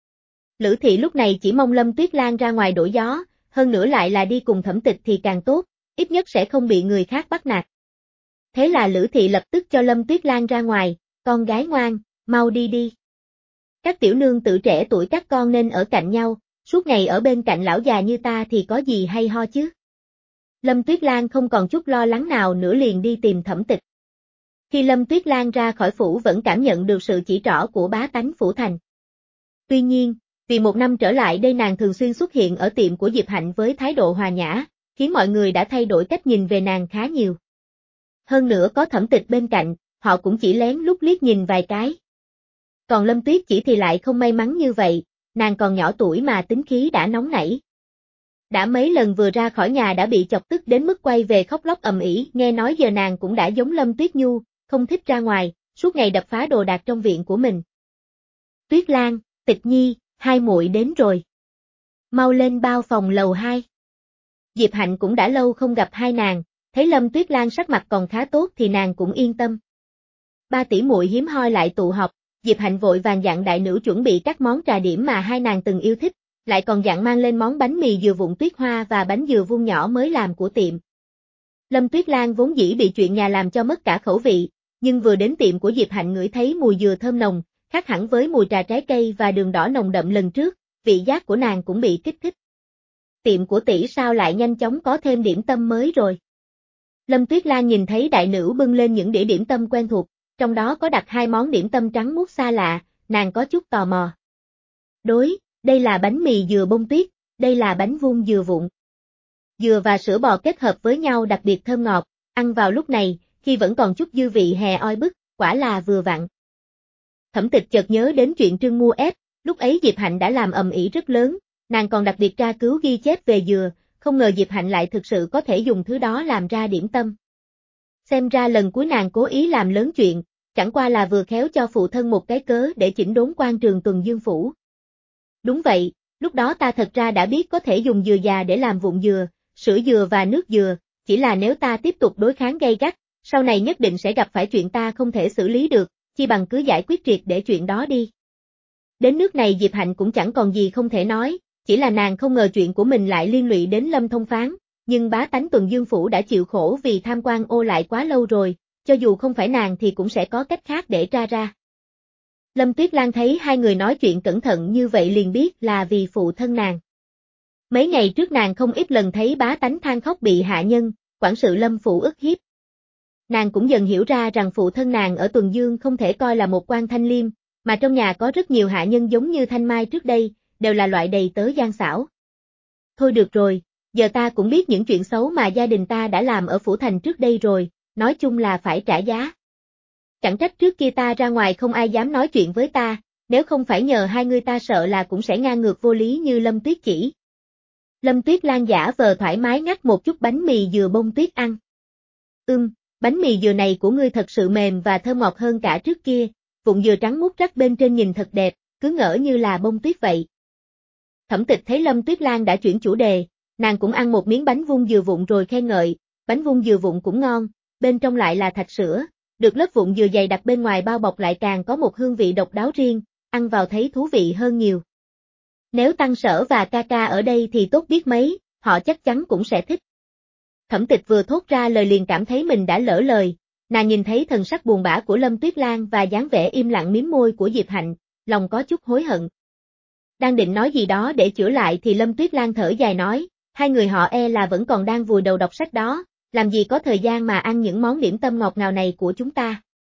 Lữ Thị lúc này chỉ mong Lâm Tuyết Lan ra ngoài đổi gió, hơn nữa lại là đi cùng Thẩm Tịch thì càng tốt, ít nhất sẽ không bị người khác bắt nạt. Thế là Lữ Thị lập tức cho Lâm Tuyết Lan ra ngoài, con gái ngoan, mau đi đi. Các tiểu nương tử trẻ tuổi các con nên ở cạnh nhau, suốt ngày ở bên cạnh lão già như ta thì có gì hay ho chứ. Lâm Tuyết Lan không còn chút lo lắng nào nữa liền đi tìm Thẩm Tịch. Khi Lâm Tuyết Lan ra khỏi phủ vẫn cảm nhận được sự chỉ trỏ của bá tánh phủ thành. Tuy nhiên, vì một năm trở lại đây nàng thường xuyên xuất hiện ở tiệm của Diệp Hạnh với thái độ hòa nhã, khiến mọi người đã thay đổi cách nhìn về nàng khá nhiều. Hơn nữa có Thẩm Tịch bên cạnh, họ cũng chỉ lén lút liếc nhìn vài cái. Còn Lâm Tuyết chỉ thì lại không may mắn như vậy, nàng còn nhỏ tuổi mà tính khí đã nóng nảy. Đã mấy lần vừa ra khỏi nhà đã bị chọc tức đến mức quay về khóc lóc ầm ĩ, nghe nói giờ nàng cũng đã giống Lâm Tuyết Nhu, không thích ra ngoài, suốt ngày đập phá đồ đạc trong viện của mình. Tuyết Lan, Tịch Nhi, hai muội đến rồi. Mau lên bao phòng lầu hai. Diệp Hạnh cũng đã lâu không gặp hai nàng, thấy Lâm Tuyết Lan sắc mặt còn khá tốt thì nàng cũng yên tâm. Ba tỷ muội hiếm hoi lại tụ họp, Diệp Hạnh vội vàng dặn đại nữ chuẩn bị các món trà điểm mà hai nàng từng yêu thích, lại còn dặn mang lên món bánh mì dừa vụn tuyết hoa và bánh dừa vuông nhỏ mới làm của tiệm. Lâm Tuyết Lan vốn dĩ bị chuyện nhà làm cho mất cả khẩu vị, nhưng vừa đến tiệm của Diệp Hạnh ngửi thấy mùi dừa thơm nồng, khác hẳn với mùi trà trái cây và đường đỏ nồng đậm lần trước, vị giác của nàng cũng bị kích thích. Tiệm của tỷ sao lại nhanh chóng có thêm điểm tâm mới rồi. Lâm Tuyết Lan nhìn thấy đại nữ bưng lên những đĩa điểm tâm quen thuộc, trong đó có đặt hai món điểm tâm trắng muốt xa lạ, nàng có chút tò mò. Đối, đây là bánh mì dừa bông tuyết, đây là bánh vuông dừa vụn. Dừa và sữa bò kết hợp với nhau đặc biệt thơm ngọt, ăn vào lúc này, khi vẫn còn chút dư vị hè oi bức, quả là vừa vặn. Thẩm Tịch chợt nhớ đến chuyện Trương mua ép, lúc ấy Diệp Hạnh đã làm ầm ĩ rất lớn, nàng còn đặc biệt tra cứu ghi chép về dừa, không ngờ Diệp Hạnh lại thực sự có thể dùng thứ đó làm ra điểm tâm. Xem ra lần cuối nàng cố ý làm lớn chuyện, chẳng qua là vừa khéo cho phụ thân một cái cớ để chỉnh đốn quan trường Tuần Dương phủ. Đúng vậy, lúc đó ta thật ra đã biết có thể dùng dừa già để làm vụn dừa, sữa dừa và nước dừa, chỉ là nếu ta tiếp tục đối kháng gay gắt, sau này nhất định sẽ gặp phải chuyện ta không thể xử lý được, chi bằng cứ giải quyết triệt để chuyện đó đi. Đến nước này Diệp Hạnh cũng chẳng còn gì không thể nói, chỉ là nàng không ngờ chuyện của mình lại liên lụy đến Lâm Thông Phán, nhưng bá tánh Tuần Dương Phủ đã chịu khổ vì tham quan ô lại quá lâu rồi, cho dù không phải nàng thì cũng sẽ có cách khác để tra ra. Lâm Tuyết Lan thấy hai người nói chuyện cẩn thận như vậy liền biết là vì phụ thân nàng. Mấy ngày trước nàng không ít lần thấy bá tánh than khóc bị hạ nhân, quản sự Lâm phủ ức hiếp. Nàng cũng dần hiểu ra rằng phụ thân nàng ở Tuần Dương không thể coi là một quan thanh liêm, mà trong nhà có rất nhiều hạ nhân giống như Thanh Mai trước đây, đều là loại đầy tớ gian xảo. Thôi được rồi, giờ ta cũng biết những chuyện xấu mà gia đình ta đã làm ở phủ thành trước đây rồi, nói chung là phải trả giá. Chẳng trách trước kia ta ra ngoài không ai dám nói chuyện với ta, nếu không phải nhờ hai người ta sợ là cũng sẽ ngang ngược vô lý như Lâm Tuyết chỉ. Lâm Tuyết Lan giả vờ thoải mái ngắt một chút bánh mì dừa bông tuyết ăn. Ưm, bánh mì dừa này của ngươi thật sự mềm và thơm ngọt hơn cả trước kia, vụn dừa trắng mút rắc bên trên nhìn thật đẹp, cứ ngỡ như là bông tuyết vậy. Thẩm Tịch thấy Lâm Tuyết Lan đã chuyển chủ đề, nàng cũng ăn một miếng bánh vung dừa vụn rồi khen ngợi, bánh vung dừa vụn cũng ngon, bên trong lại là thạch sữa, được lớp vụn dừa dày đặc bên ngoài bao bọc lại càng có một hương vị độc đáo riêng, ăn vào thấy thú vị hơn nhiều. Nếu Tăng Sở và ca ca ở đây thì tốt biết mấy, họ chắc chắn cũng sẽ thích. Thẩm Tịch vừa thốt ra lời liền cảm thấy mình đã lỡ lời, nàng nhìn thấy thần sắc buồn bã của Lâm Tuyết Lan và dáng vẻ im lặng miếm môi của Diệp Hạnh, lòng có chút hối hận. Đang định nói gì đó để chữa lại thì Lâm Tuyết Lan thở dài nói, hai người họ e là vẫn còn đang vùi đầu đọc sách đó, làm gì có thời gian mà ăn những món điểm tâm ngọt ngào này của chúng ta.